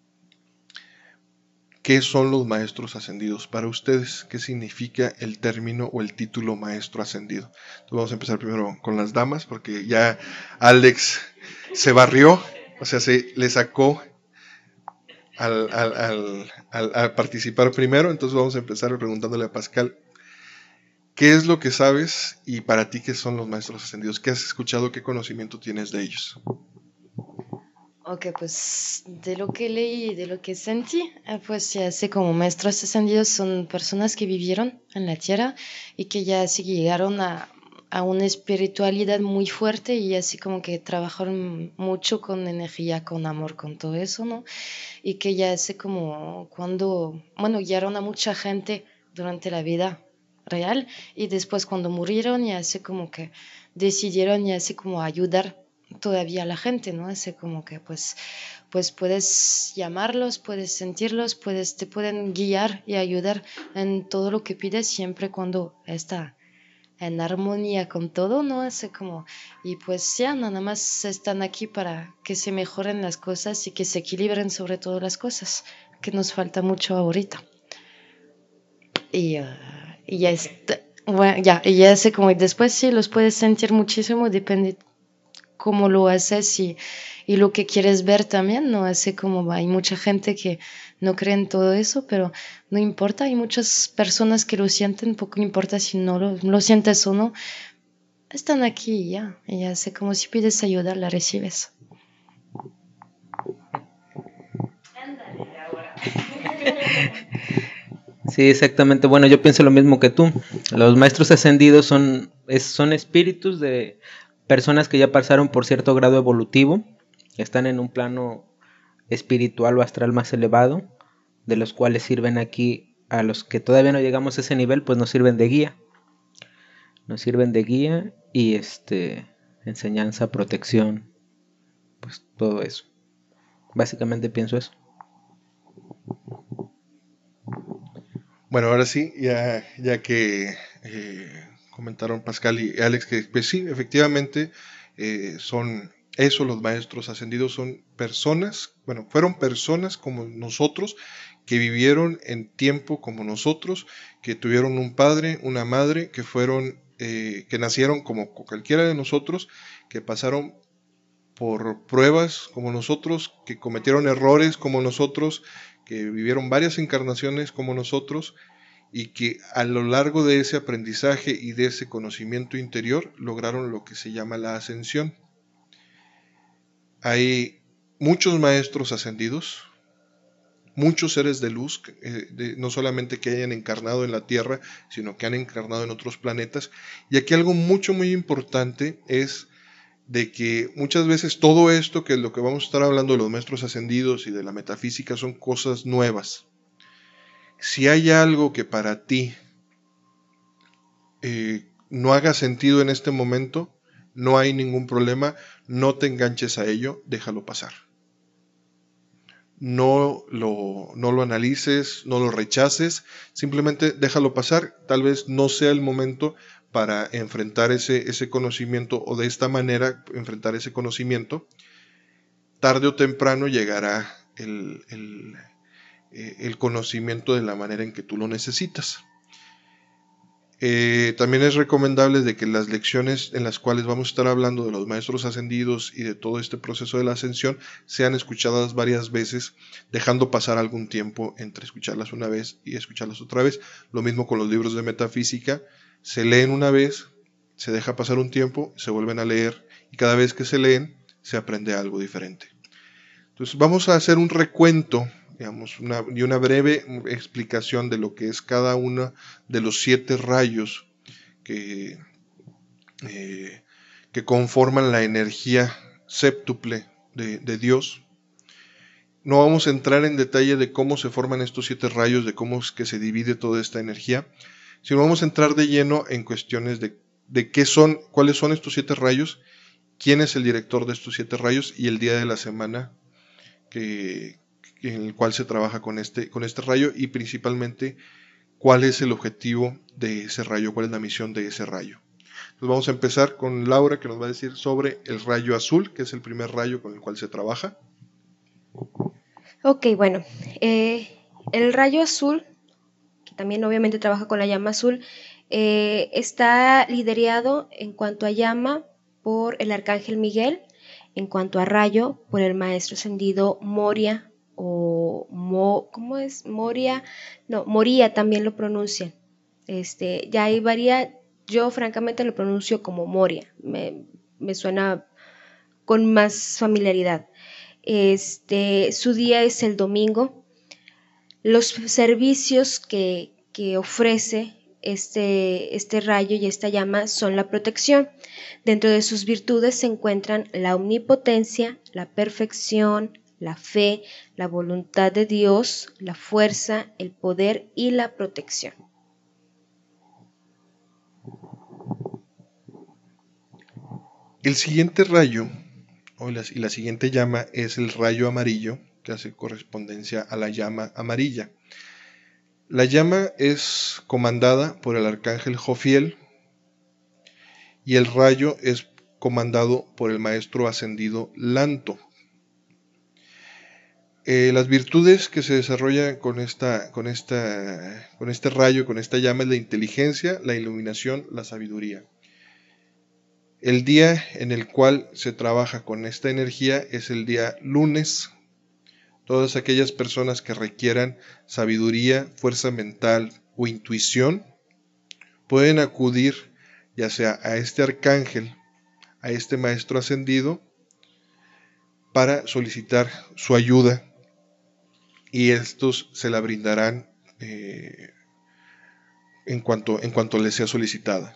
¿qué son los maestros ascendidos para ustedes? ¿Qué significa el término o el título maestro ascendido? Entonces vamos a empezar primero con las damas, porque ya Alex se barrió, o sea, se le sacó al, al, al, al, al participar primero. Entonces vamos a empezar preguntándole a Pascal, ¿qué es lo que sabes y para ti qué son los maestros ascendidos? ¿Qué has escuchado? ¿Qué conocimiento tienes de ellos? Ok, pues de lo que leí y de lo que sentí, pues ya sé como maestros ascendidos son personas que vivieron en la tierra y que ya sí llegaron a, a una espiritualidad muy fuerte y así como que trabajaron mucho con energía, con amor, con todo eso, ¿no? Y que ya sé como cuando, bueno, guiaron a mucha gente durante la vida real y después cuando murieron ya sé como que decidieron ya sé como ayudar todavía a la gente, ¿no? Así como que pues, pues puedes llamarlos, puedes sentirlos, puedes, te pueden guiar y ayudar en todo lo que pides siempre cuando está en armonía con todo, ¿no? Así como, y pues ya nada más están aquí para que se mejoren las cosas y que se equilibren sobre todo las cosas, que nos falta mucho ahorita. Y, uh, y ya está, bueno, ya, y ya sé como, y después sí los puedes sentir muchísimo, depende cómo lo haces y, y lo que quieres ver también, ¿no? Así como hay mucha gente que no cree en todo eso, pero no importa, hay muchas personas que lo sienten, poco importa si no lo, lo sientes o no, están aquí y ya. Y ya sé, como si pides ayuda, la recibes. Sí, exactamente. Bueno, yo pienso lo mismo que tú. Los maestros ascendidos son, es- son espíritus de personas que ya pasaron por cierto grado evolutivo, que están en un plano espiritual o astral más elevado, de los cuales sirven aquí a los que todavía no llegamos a ese nivel, pues nos sirven de guía. Nos sirven de guía y este enseñanza, protección, pues todo eso. Básicamente pienso eso. Bueno, ahora sí, ya, ya que eh, comentaron Pascal y Alex que pues sí, efectivamente eh, son eso, los maestros ascendidos son personas, bueno, fueron personas como nosotros, que vivieron en tiempo como nosotros, que tuvieron un padre, una madre, que fueron, eh, que nacieron como cualquiera de nosotros, que pasaron por pruebas como nosotros, que cometieron errores como nosotros, que vivieron varias encarnaciones como nosotros y que a lo largo de ese aprendizaje y de ese conocimiento interior lograron lo que se llama la ascensión. Hay muchos maestros ascendidos, muchos seres de luz, eh, de, no solamente que hayan encarnado en la Tierra, sino que han encarnado en otros planetas. Y aquí algo mucho, muy importante es de que muchas veces todo esto, que es lo que vamos a estar hablando de los maestros ascendidos y de la metafísica, son cosas nuevas. Si hay algo que para ti eh, no haga sentido en este momento, no hay ningún problema, no te enganches a ello, déjalo pasar. No lo, no lo analices, no lo rechaces, simplemente déjalo pasar. Tal vez no sea el momento para enfrentar ese, ese conocimiento o de esta manera enfrentar ese conocimiento. Tarde o temprano llegará el, el, el conocimiento de la manera en que tú lo necesitas. Eh, también es recomendable de que las lecciones en las cuales vamos a estar hablando de los maestros ascendidos y de todo este proceso de la ascensión sean escuchadas varias veces, dejando pasar algún tiempo entre escucharlas una vez y escucharlas otra vez. Lo mismo con los libros de metafísica, se leen una vez, se deja pasar un tiempo, se vuelven a leer y cada vez que se leen se aprende algo diferente. Entonces vamos a hacer un recuento, digamos, una, y una breve explicación de lo que es cada uno de los siete rayos que, eh, que conforman la energía séptuple de, de Dios. No vamos a entrar en detalle de cómo se forman estos siete rayos, de cómo es que se divide toda esta energía, sino vamos a entrar de lleno en cuestiones de, de qué son, cuáles son estos siete rayos, quién es el director de estos siete rayos y el día de la semana Que, en el cual se trabaja con este, con este rayo y principalmente cuál es el objetivo de ese rayo, cuál es la misión de ese rayo. Entonces vamos a empezar con Laura, que nos va a decir sobre el rayo azul, que es el primer rayo con el cual se trabaja. Ok, bueno, eh, el rayo azul, que también obviamente trabaja con la llama azul, eh, está liderado en cuanto a llama por el arcángel Miguel, en cuanto a rayo por el maestro ascendido Moria o Mo, ¿cómo es? Moria, no, Moría también lo pronuncian. Este, ya ahí varía, yo francamente lo pronuncio como Moria, me, me suena con más familiaridad. Este, su día es el domingo. Los servicios que, que ofrece este, este rayo y esta llama son la protección. Dentro de sus virtudes se encuentran la omnipotencia, la perfección, la fe, la voluntad de Dios, la fuerza, el poder y la protección. El siguiente rayo o la, y la siguiente llama es el rayo amarillo, que hace correspondencia a la llama amarilla. La llama es comandada por el arcángel Jofiel y el rayo es comandado por el maestro ascendido Lanto. Eh, las virtudes que se desarrollan con, esta, con, esta, con este rayo, con esta llama, es la inteligencia, la iluminación, la sabiduría. El día en el cual se trabaja con esta energía es el día lunes. Todas aquellas personas que requieran sabiduría, fuerza mental o intuición pueden acudir ya sea a este arcángel, a este maestro ascendido, para solicitar su ayuda, y estos se la brindarán eh, en cuanto, en cuanto les sea solicitada.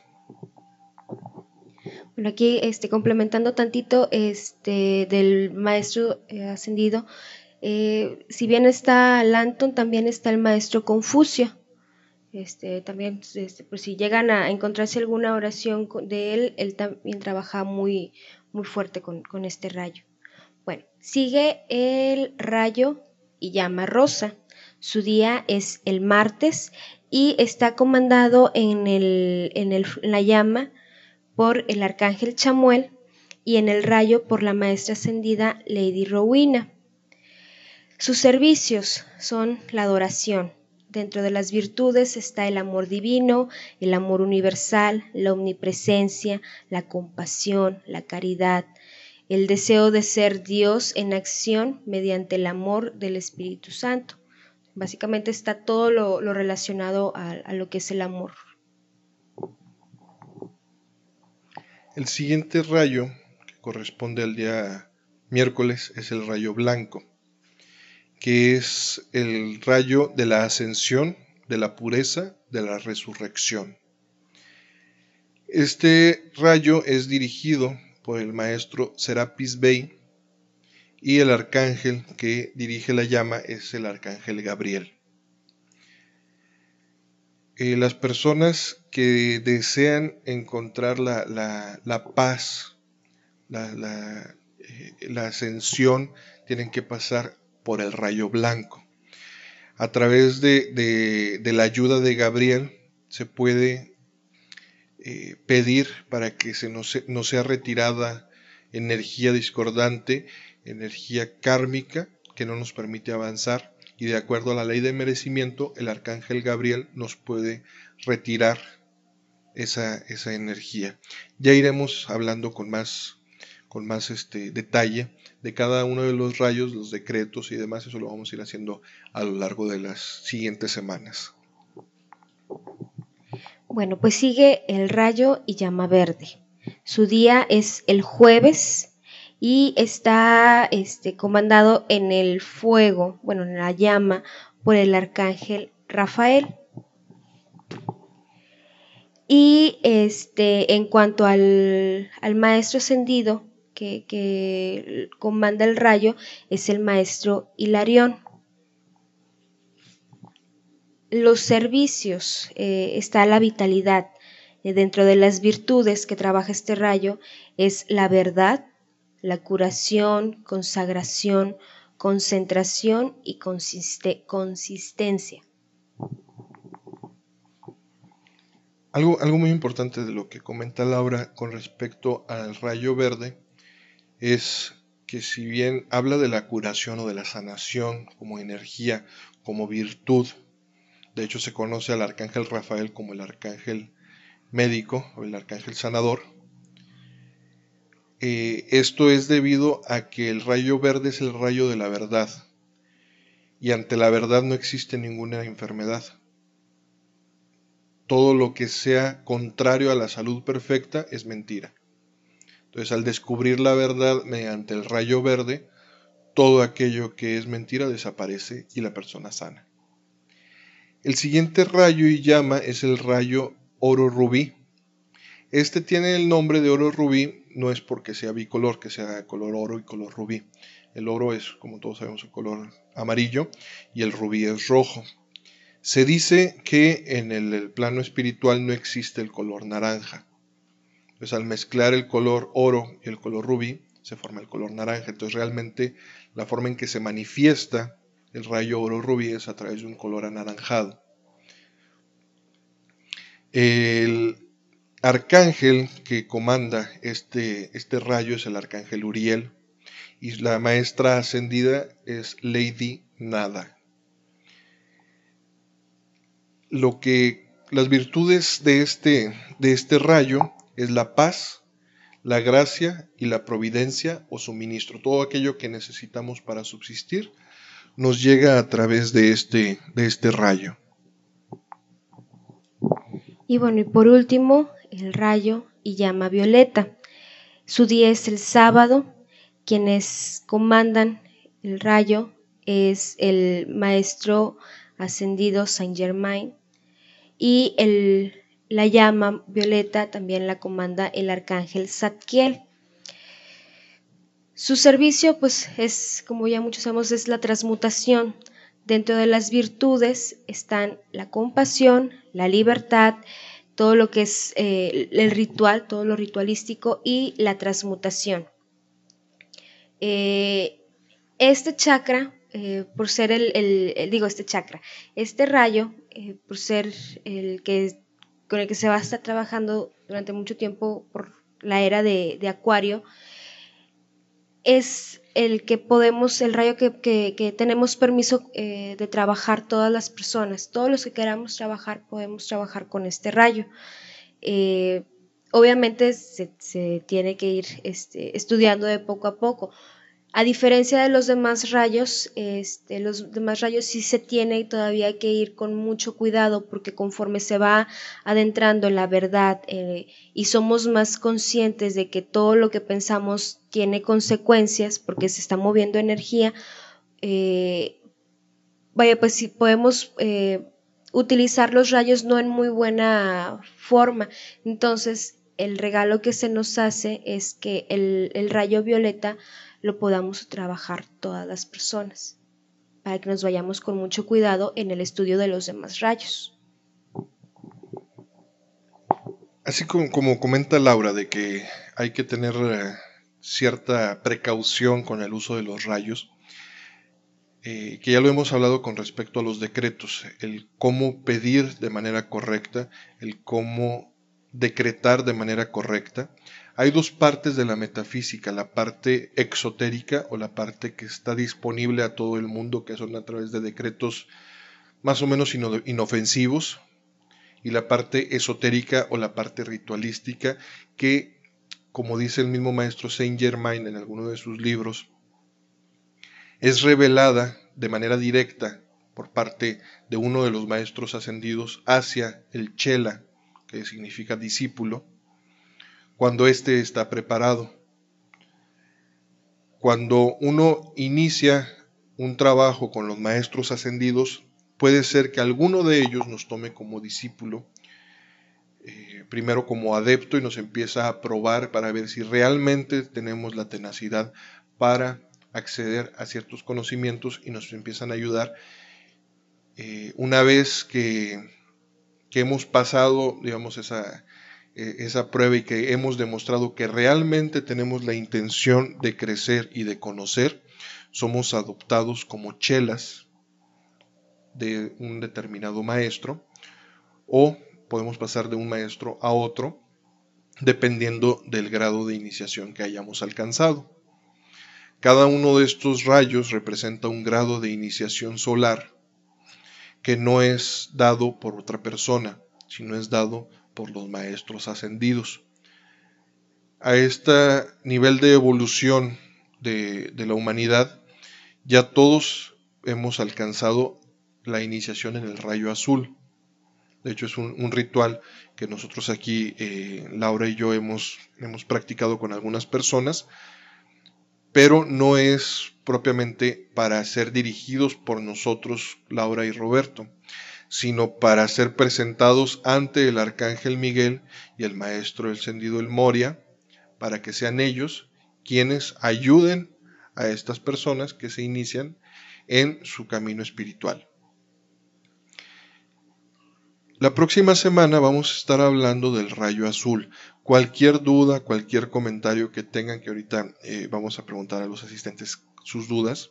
Bueno, aquí este, complementando tantito este, del maestro eh, ascendido, eh, si bien está Lanton, también está el maestro Confucio. Este, también, este, pues si llegan a encontrarse alguna oración de él, él también trabaja muy, muy fuerte con, con este rayo. Bueno, sigue el rayo y llama rosa. Su día es el martes y está comandado en, el, en, el, en la llama por el arcángel Chamuel y en el rayo por la maestra ascendida Lady Rowena. Sus servicios son la adoración. Dentro de las virtudes está el amor divino, el amor universal, la omnipresencia, la compasión, la caridad, el deseo de ser Dios en acción mediante el amor del Espíritu Santo. Básicamente está todo lo, lo relacionado a, a lo que es el amor. El siguiente rayo, que corresponde al día miércoles, es el rayo blanco, que es el rayo de la ascensión, de la pureza, de la resurrección. Este rayo es dirigido por el maestro Serapis Bey, y el arcángel que dirige la llama es el arcángel Gabriel. Eh, las personas que desean encontrar la, la, la paz, la, la, eh, la ascensión, tienen que pasar por el rayo blanco. A través de, de, de la ayuda de Gabriel se puede eh, pedir para que se no, se, no sea retirada energía discordante, energía kármica que no nos permite avanzar, y de acuerdo a la ley de merecimiento, el arcángel Gabriel nos puede retirar esa, esa energía. Ya iremos hablando con más, con más este, detalle de cada uno de los rayos, los decretos y demás. Eso lo vamos a ir haciendo a lo largo de las siguientes semanas. Bueno, pues sigue el rayo y llama verde. Su día es el jueves y está este, comandado en el fuego, bueno, en la llama, por el arcángel Rafael. Y este, en cuanto al, al maestro ascendido que, que comanda el rayo, es el maestro Hilarión. Los servicios, eh, está la vitalidad. Eh, dentro de las virtudes que trabaja este rayo es la verdad, la curación, consagración, concentración y consiste, consistencia. Algo, algo muy importante de lo que comenta Laura con respecto al rayo verde es que, si bien habla de la curación o de la sanación como energía, como virtud, de hecho se conoce al arcángel Rafael como el arcángel médico o el arcángel sanador, eh, esto es debido a que el rayo verde es el rayo de la verdad, y ante la verdad no existe ninguna enfermedad. Todo lo que sea contrario a la salud perfecta es mentira. Entonces, al descubrir la verdad mediante el rayo verde, todo aquello que es mentira desaparece y la persona sana. El siguiente rayo y llama es el rayo oro rubí. Este tiene el nombre de oro rubí, no es porque sea bicolor, que sea color oro y color rubí. El oro es, como todos sabemos, el color amarillo y el rubí es rojo. Se dice que en el plano espiritual no existe el color naranja. Entonces, al mezclar el color oro y el color rubí, se forma el color naranja. Entonces, realmente la forma en que se manifiesta el rayo oro rubí es a través de un color anaranjado. El arcángel que comanda este, este rayo es el arcángel Uriel, y la maestra ascendida es Lady Nada. Lo que las virtudes de este, de este rayo es la paz, la gracia y la providencia o suministro. Todo aquello que necesitamos para subsistir nos llega a través de este, de este rayo. Y bueno, y por último, el rayo y llama violeta. Su día es el sábado. Quienes comandan el rayo es el maestro ascendido Saint Germain, y el, la llama violeta también la comanda el arcángel Zadkiel. Su servicio, pues, es, como ya muchos sabemos, es la transmutación. Dentro de las virtudes están la compasión, la libertad, todo lo que es eh, el ritual, todo lo ritualístico, y la transmutación. Eh, este chakra, eh, por ser el, el, el, digo este chakra, este rayo, eh, por ser el que con el que se va a estar trabajando durante mucho tiempo por la era de, de Acuario, es el que podemos, el rayo que, que, que tenemos permiso eh, de trabajar todas las personas. Todos los que queramos trabajar podemos trabajar con este rayo. Eh, obviamente se, se tiene que ir este, estudiando de poco a poco. A diferencia de los demás rayos, este, los demás rayos sí se tiene todavía que ir con mucho cuidado, porque conforme se va adentrando en la verdad eh, y somos más conscientes de que todo lo que pensamos tiene consecuencias porque se está moviendo energía, eh, vaya, pues sí podemos eh, utilizar los rayos no en muy buena forma. Entonces el regalo que se nos hace es que el, el rayo violeta lo podamos trabajar todas las personas, para que nos vayamos con mucho cuidado en el estudio de los demás rayos. Así como, como comenta Laura, de que hay que tener eh, cierta precaución con el uso de los rayos, eh, que ya lo hemos hablado con respecto a los decretos, el cómo pedir de manera correcta, el cómo decretar de manera correcta. Hay dos partes de la metafísica, la parte exotérica o la parte que está disponible a todo el mundo, que son a través de decretos más o menos inofensivos, y la parte esotérica o la parte ritualística, que, como dice el mismo maestro Saint Germain en alguno de sus libros, es revelada de manera directa por parte de uno de los maestros ascendidos hacia el chela, que significa discípulo, cuando éste está preparado. Cuando uno inicia un trabajo con los maestros ascendidos, puede ser que alguno de ellos nos tome como discípulo, eh, primero como adepto, y nos empieza a probar para ver si realmente tenemos la tenacidad para acceder a ciertos conocimientos, y nos empiezan a ayudar. Eh, una vez que, que hemos pasado, digamos, esa... esa prueba y que hemos demostrado que realmente tenemos la intención de crecer y de conocer, somos adoptados como chelas de un determinado maestro, o podemos pasar de un maestro a otro dependiendo del grado de iniciación que hayamos alcanzado. Cada uno de estos rayos representa un grado de iniciación solar que no es dado por otra persona, sino es dado por los maestros ascendidos. A este nivel de evolución de, de la humanidad, ya todos hemos alcanzado la iniciación en el rayo azul. De hecho, es un, un ritual que nosotros aquí, eh, Laura y yo, hemos, hemos practicado con algunas personas, pero no es propiamente para ser dirigidos por nosotros, Laura y Roberto, sino para ser presentados ante el arcángel Miguel y el maestro ascendido el Moria, para que sean ellos quienes ayuden a estas personas que se inician en su camino espiritual. La próxima semana vamos a estar hablando del rayo azul. Cualquier duda, cualquier comentario que tengan, que ahorita eh, vamos a preguntar a los asistentes sus dudas,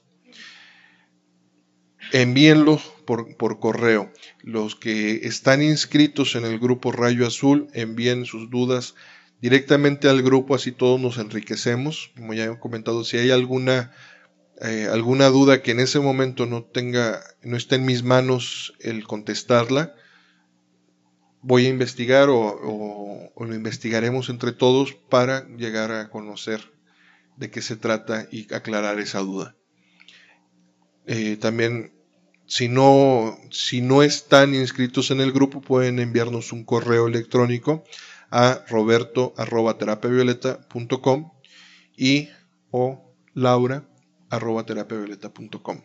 envíenlo por, por correo. Los que están inscritos en el grupo Rayo Azul, envíen sus dudas directamente al grupo, así todos nos enriquecemos. Como ya he comentado, si hay alguna, eh, alguna duda que en ese momento no tenga, no esté en mis manos el contestarla, voy a investigar o, o, o lo investigaremos entre todos para llegar a conocer de qué se trata y aclarar esa duda. Eh, también, si no, si no están inscritos en el grupo, pueden enviarnos un correo electrónico a roberto arroba terapiavioleta punto com y o laura arroba terapiavioleta punto com.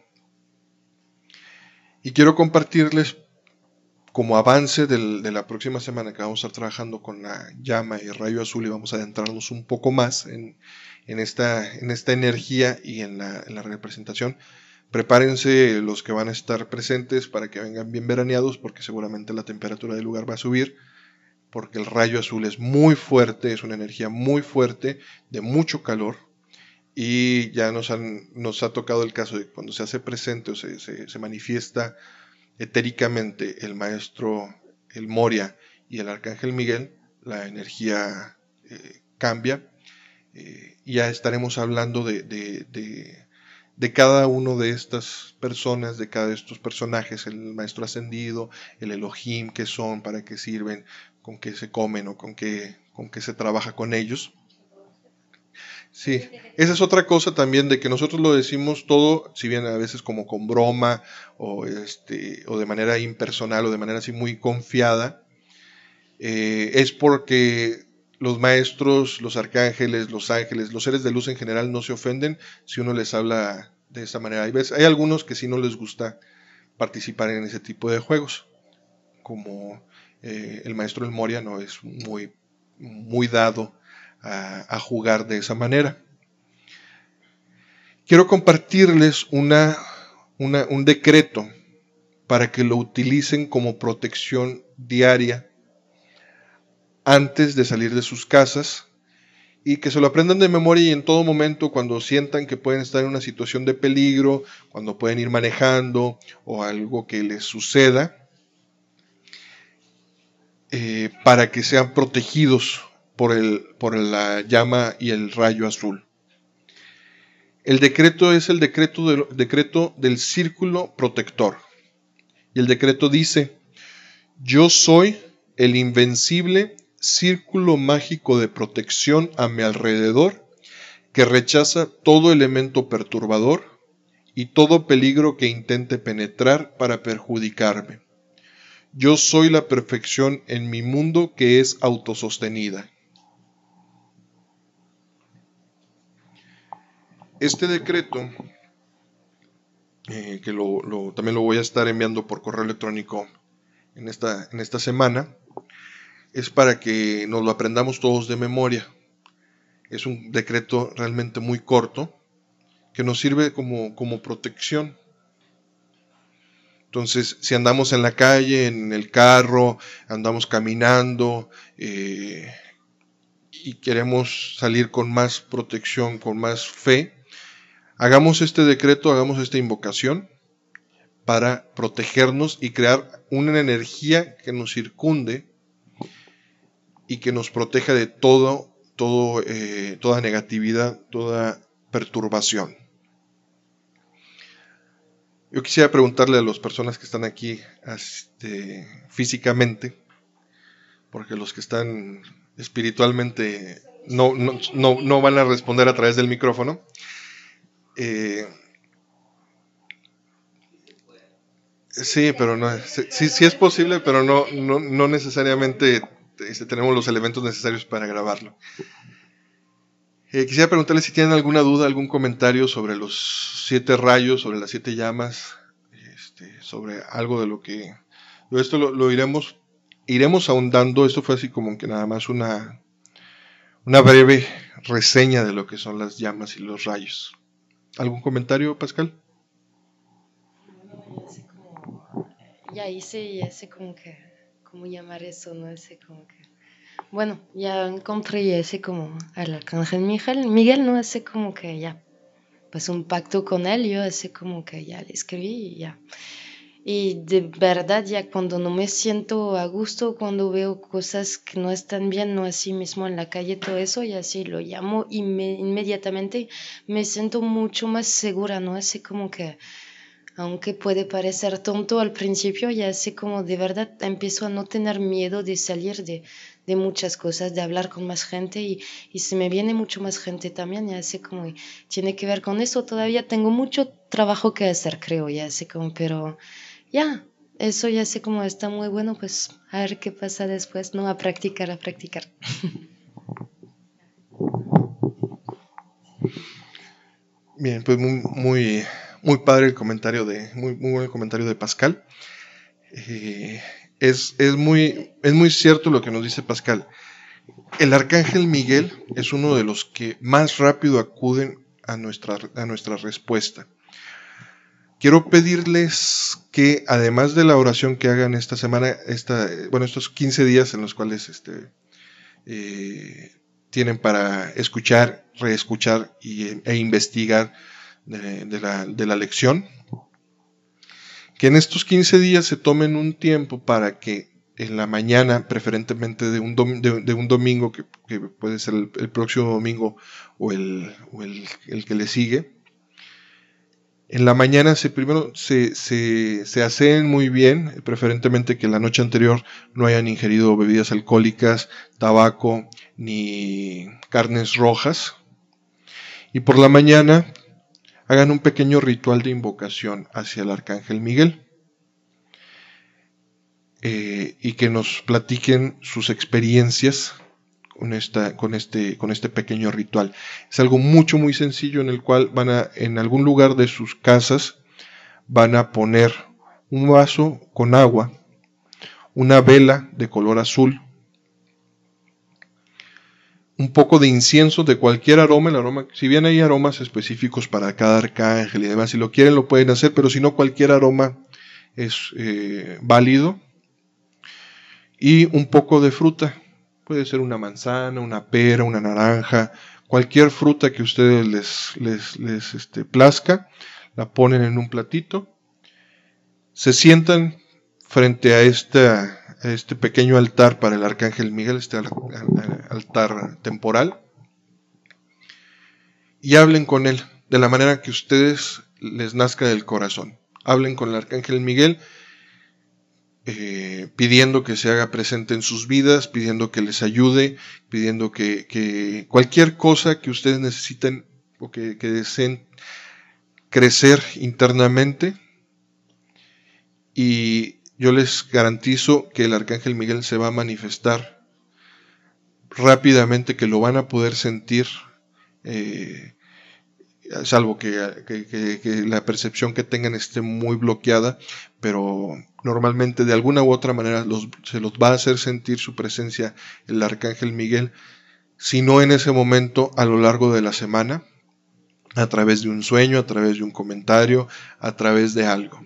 Y quiero compartirles como avance del, de la próxima semana que vamos a estar trabajando con la llama y el rayo azul, y vamos a adentrarnos un poco más en, en, esta, en esta energía y en la, en la representación. Prepárense los que van a estar presentes para que vengan bien veraneados, porque seguramente la temperatura del lugar va a subir, porque el rayo azul es muy fuerte, es una energía muy fuerte, de mucho calor, y ya nos, han, nos ha tocado el caso de que cuando se hace presente o se, se, se manifiesta etéricamente el maestro, el Moria y el arcángel Miguel, la energía eh, cambia, eh, y ya estaremos hablando de, de, de de cada uno de estas personas, de cada de estos personajes, el maestro ascendido, el Elohim, qué son, para qué sirven, con qué se comen o con qué, con qué se trabaja con ellos. Sí, esa es otra cosa también, de que nosotros lo decimos todo, si bien a veces como con broma o, este, o de manera impersonal o de manera así muy confiada, eh, es porque los maestros, los arcángeles, los ángeles, los seres de luz en general no se ofenden si uno les habla de esa manera. Hay, veces, hay algunos que sí no les gusta participar en ese tipo de juegos, como eh, el maestro El Moria no es muy, muy dado a, a jugar de esa manera. Quiero compartirles una, una, un decreto para que lo utilicen como protección diaria antes de salir de sus casas, y que se lo aprendan de memoria, y en todo momento cuando sientan que pueden estar en una situación de peligro, cuando pueden ir manejando o algo que les suceda, eh, para que sean protegidos por, el, por la llama y el rayo azul. El decreto es el decreto, de, decreto del círculo protector, y el decreto dice: yo soy el invencible círculo mágico de protección a mi alrededor, que rechaza todo elemento perturbador y todo peligro que intente penetrar para perjudicarme. Yo soy la perfección en mi mundo, que es autosostenida. Este decreto, eh, que lo, lo, también lo voy a estar enviando por correo electrónico en esta, en esta semana, es para que nos lo aprendamos todos de memoria. Es un decreto realmente muy corto que nos sirve como, como protección. Entonces, si andamos en la calle, en el carro, andamos caminando eh, y queremos salir con más protección, con más fe, hagamos este decreto, hagamos esta invocación para protegernos y crear una energía que nos circunde y que nos proteja de todo, todo, eh, toda negatividad, toda perturbación. Yo quisiera preguntarle a las personas que están aquí este, físicamente, porque los que están espiritualmente no, no, no, no van a responder a través del micrófono. Eh, sí, pero no, sí, sí es posible, pero no, no, no necesariamente este, tenemos los elementos necesarios para grabarlo. Eh, quisiera preguntarles si tienen alguna duda, algún comentario sobre los siete rayos, sobre las siete llamas, este, sobre algo de lo que... Esto lo, lo iremos, iremos ahondando. Esto fue así como que nada más una, una breve reseña de lo que son las llamas y los rayos. ¿Algún comentario, Pascal? Ya hice, ya sé como que, cómo llamar eso, ¿no? Sé como que... Bueno, ya encontré ya sé como al arcángel Miguel, Miguel, ¿no? Hace como que ya, pues un pacto con él, yo hace como que ya le escribí y ya. Y de verdad ya cuando no me siento a gusto, cuando veo cosas que no están bien, no así mismo en la calle, todo eso, y así lo llamo y me, inmediatamente me siento mucho más segura, ¿no? Así como que... Aunque puede parecer tonto al principio, ya sé como de verdad empiezo a no tener miedo de salir de, de muchas cosas, de hablar con más gente y, y se me viene mucho más gente también, ya sé como tiene que ver con eso. Todavía tengo mucho trabajo que hacer, creo, ya sé como, pero ya, eso ya sé cómo está muy bueno, pues a ver qué pasa después, ¿no? A practicar, a practicar. Bien, pues muy, muy, muy padre el comentario de, muy, muy buen el comentario de Pascal. Eh, es, es, muy, es muy cierto lo que nos dice Pascal. El arcángel Miguel es uno de los que más rápido acuden a nuestra, a nuestra respuesta. Quiero pedirles que, además de la oración que hagan esta semana, esta, bueno, estos quince días en los cuales este, eh, tienen para escuchar, reescuchar y, e investigar de, de, la, de la lección, que en estos quince días se tomen un tiempo para que en la mañana, preferentemente de un, dom, de, de un domingo, que, que puede ser el, el próximo domingo o el, o el, el que le sigue, en la mañana se primero se, se, se aseen muy bien, preferentemente que la noche anterior no hayan ingerido bebidas alcohólicas, tabaco ni carnes rojas. Y por la mañana hagan un pequeño ritual de invocación hacia el arcángel Miguel. Eh, y que nos platiquen sus experiencias con, esta, con, este, con este pequeño ritual. Es algo mucho muy sencillo en el cual van a, en algún lugar de sus casas, van a poner un vaso con agua, una vela de color azul, un poco de incienso de cualquier aroma, el aroma, si bien hay aromas específicos para cada arcángel y demás, si lo quieren lo pueden hacer, pero si no, cualquier aroma es eh, válido, y un poco de fruta. Puede ser una manzana, una pera, una naranja, cualquier fruta que a ustedes les, les, les este, plazca, la ponen en un platito, se sientan frente a, esta, a este pequeño altar para el arcángel Miguel, este altar temporal, y hablen con él de la manera que ustedes les nazca del corazón. Hablen con el arcángel Miguel, Eh, pidiendo que se haga presente en sus vidas, pidiendo que les ayude, pidiendo que, que cualquier cosa que ustedes necesiten o que, que deseen crecer internamente, y yo les garantizo que el arcángel Miguel se va a manifestar rápidamente, que lo van a poder sentir, eh, salvo que, que, que, que la percepción que tengan esté muy bloqueada, pero normalmente de alguna u otra manera los, se los va a hacer sentir su presencia el arcángel Miguel, si no en ese momento, a lo largo de la semana, a través de un sueño, a través de un comentario, a través de algo.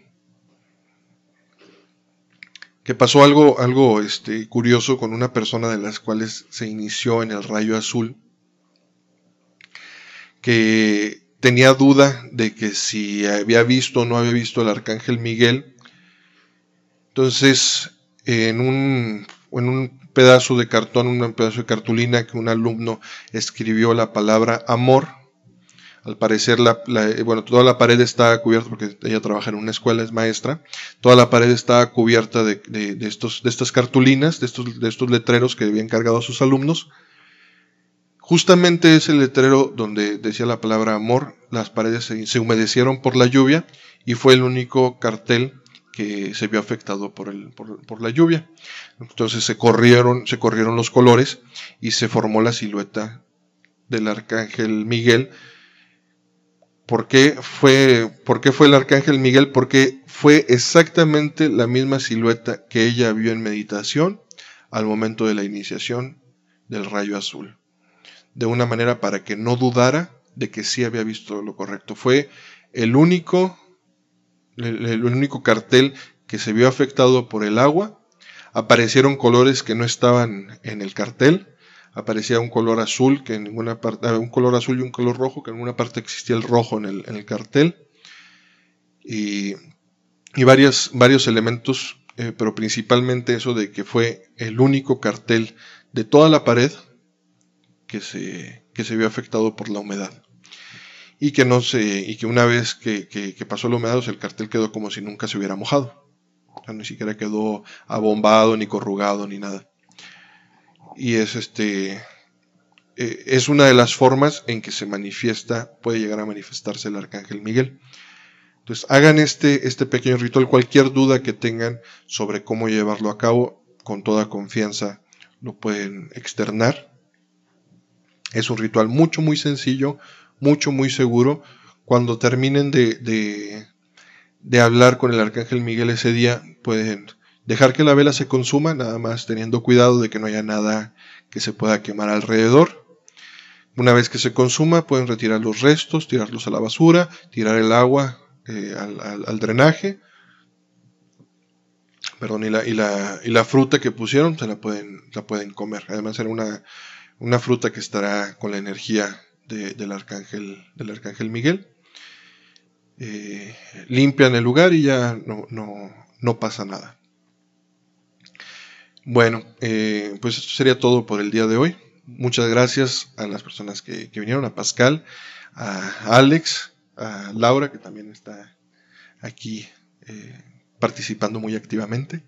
Que pasó algo, algo este, curioso con una persona de las cuales se inició en el rayo azul, que tenía duda de que si había visto o no había visto al arcángel Miguel. Entonces, en un, en un pedazo de cartón, un pedazo de cartulina que un alumno escribió la palabra amor. Al parecer, la, la, bueno, toda la pared estaba cubierta, porque ella trabaja en una escuela, es maestra. Toda la pared estaba cubierta de, de, de, estos, de estas cartulinas, de estos, de estos letreros que habían cargado a sus alumnos. Justamente ese letrero donde decía la palabra amor, las paredes se, se humedecieron por la lluvia y fue el único cartel que se vio afectado por, el, por, por la lluvia. Entonces se corrieron, se corrieron los colores y se formó la silueta del arcángel Miguel. ¿Por qué fue, por qué fue el arcángel Miguel? Porque fue exactamente la misma silueta que ella vio en meditación al momento de la iniciación del rayo azul. De una manera para que no dudara de que sí había visto lo correcto. Fue el único, el, el único cartel que se vio afectado por el agua. Aparecieron colores que no estaban en el cartel. Aparecía un color azul que en ninguna parte, un color azul y un color rojo, que en ninguna parte existía el rojo en el, en el cartel. Y, y varias, varios elementos, eh, pero principalmente eso de que fue el único cartel de toda la pared que se, que se vio afectado por la humedad, y que no se, y que una vez que, que, que pasó la humedad, o sea, el cartel quedó como si nunca se hubiera mojado, o sea, ni siquiera quedó abombado, ni corrugado, ni nada. Y es este eh, es una de las formas en que se manifiesta, puede llegar a manifestarse el arcángel Miguel. Entonces hagan este, este pequeño ritual. Cualquier duda que tengan sobre cómo llevarlo a cabo, con toda confianza lo pueden externar. Es un ritual mucho muy sencillo, mucho muy seguro. Cuando terminen de, de, de hablar con el Arcángel Miguel ese día, pueden dejar que la vela se consuma, nada más teniendo cuidado de que no haya nada que se pueda quemar alrededor. Una vez que se consuma, pueden retirar los restos, tirarlos a la basura, tirar el agua eh, al, al, al drenaje. Perdón, y la, y, la, y la fruta que pusieron se la pueden, la pueden comer. Además será una, una fruta que estará con la energía de, del, arcángel, del Arcángel Miguel. Eh, limpian el lugar y ya no, no, no pasa nada. Bueno, eh, pues esto sería todo por el día de hoy. Muchas gracias a las personas que, que vinieron, a Pascal, a Alex, a Laura, que también está aquí eh, participando muy activamente.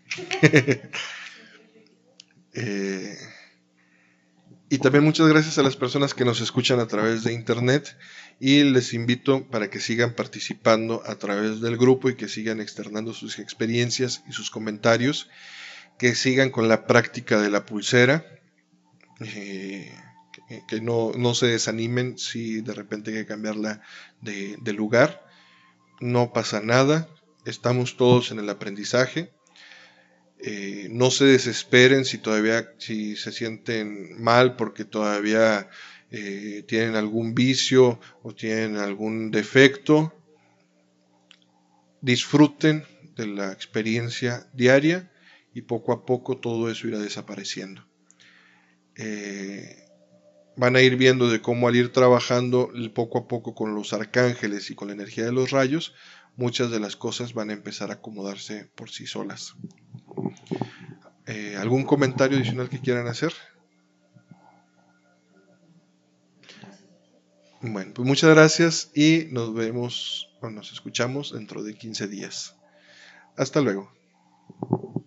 eh, y también muchas gracias a las personas que nos escuchan a través de internet, y les invito para que sigan participando a través del grupo y que sigan externando sus experiencias y sus comentarios, que sigan con la práctica de la pulsera, eh, que, que no, no se desanimen si de repente hay que cambiarla de, de lugar. No pasa nada, estamos todos en el aprendizaje. Eh, no se desesperen si todavía si se sienten mal porque todavía eh, tienen algún vicio o tienen algún defecto. Disfruten de la experiencia diaria y poco a poco todo eso irá desapareciendo. Eh, van a ir viendo de cómo al ir trabajando poco a poco con los arcángeles y con la energía de los rayos, muchas de las cosas van a empezar a acomodarse por sí solas. Eh, ¿Algún comentario adicional que quieran hacer? Bueno, pues muchas gracias y nos vemos o nos escuchamos dentro de quince días. Hasta luego.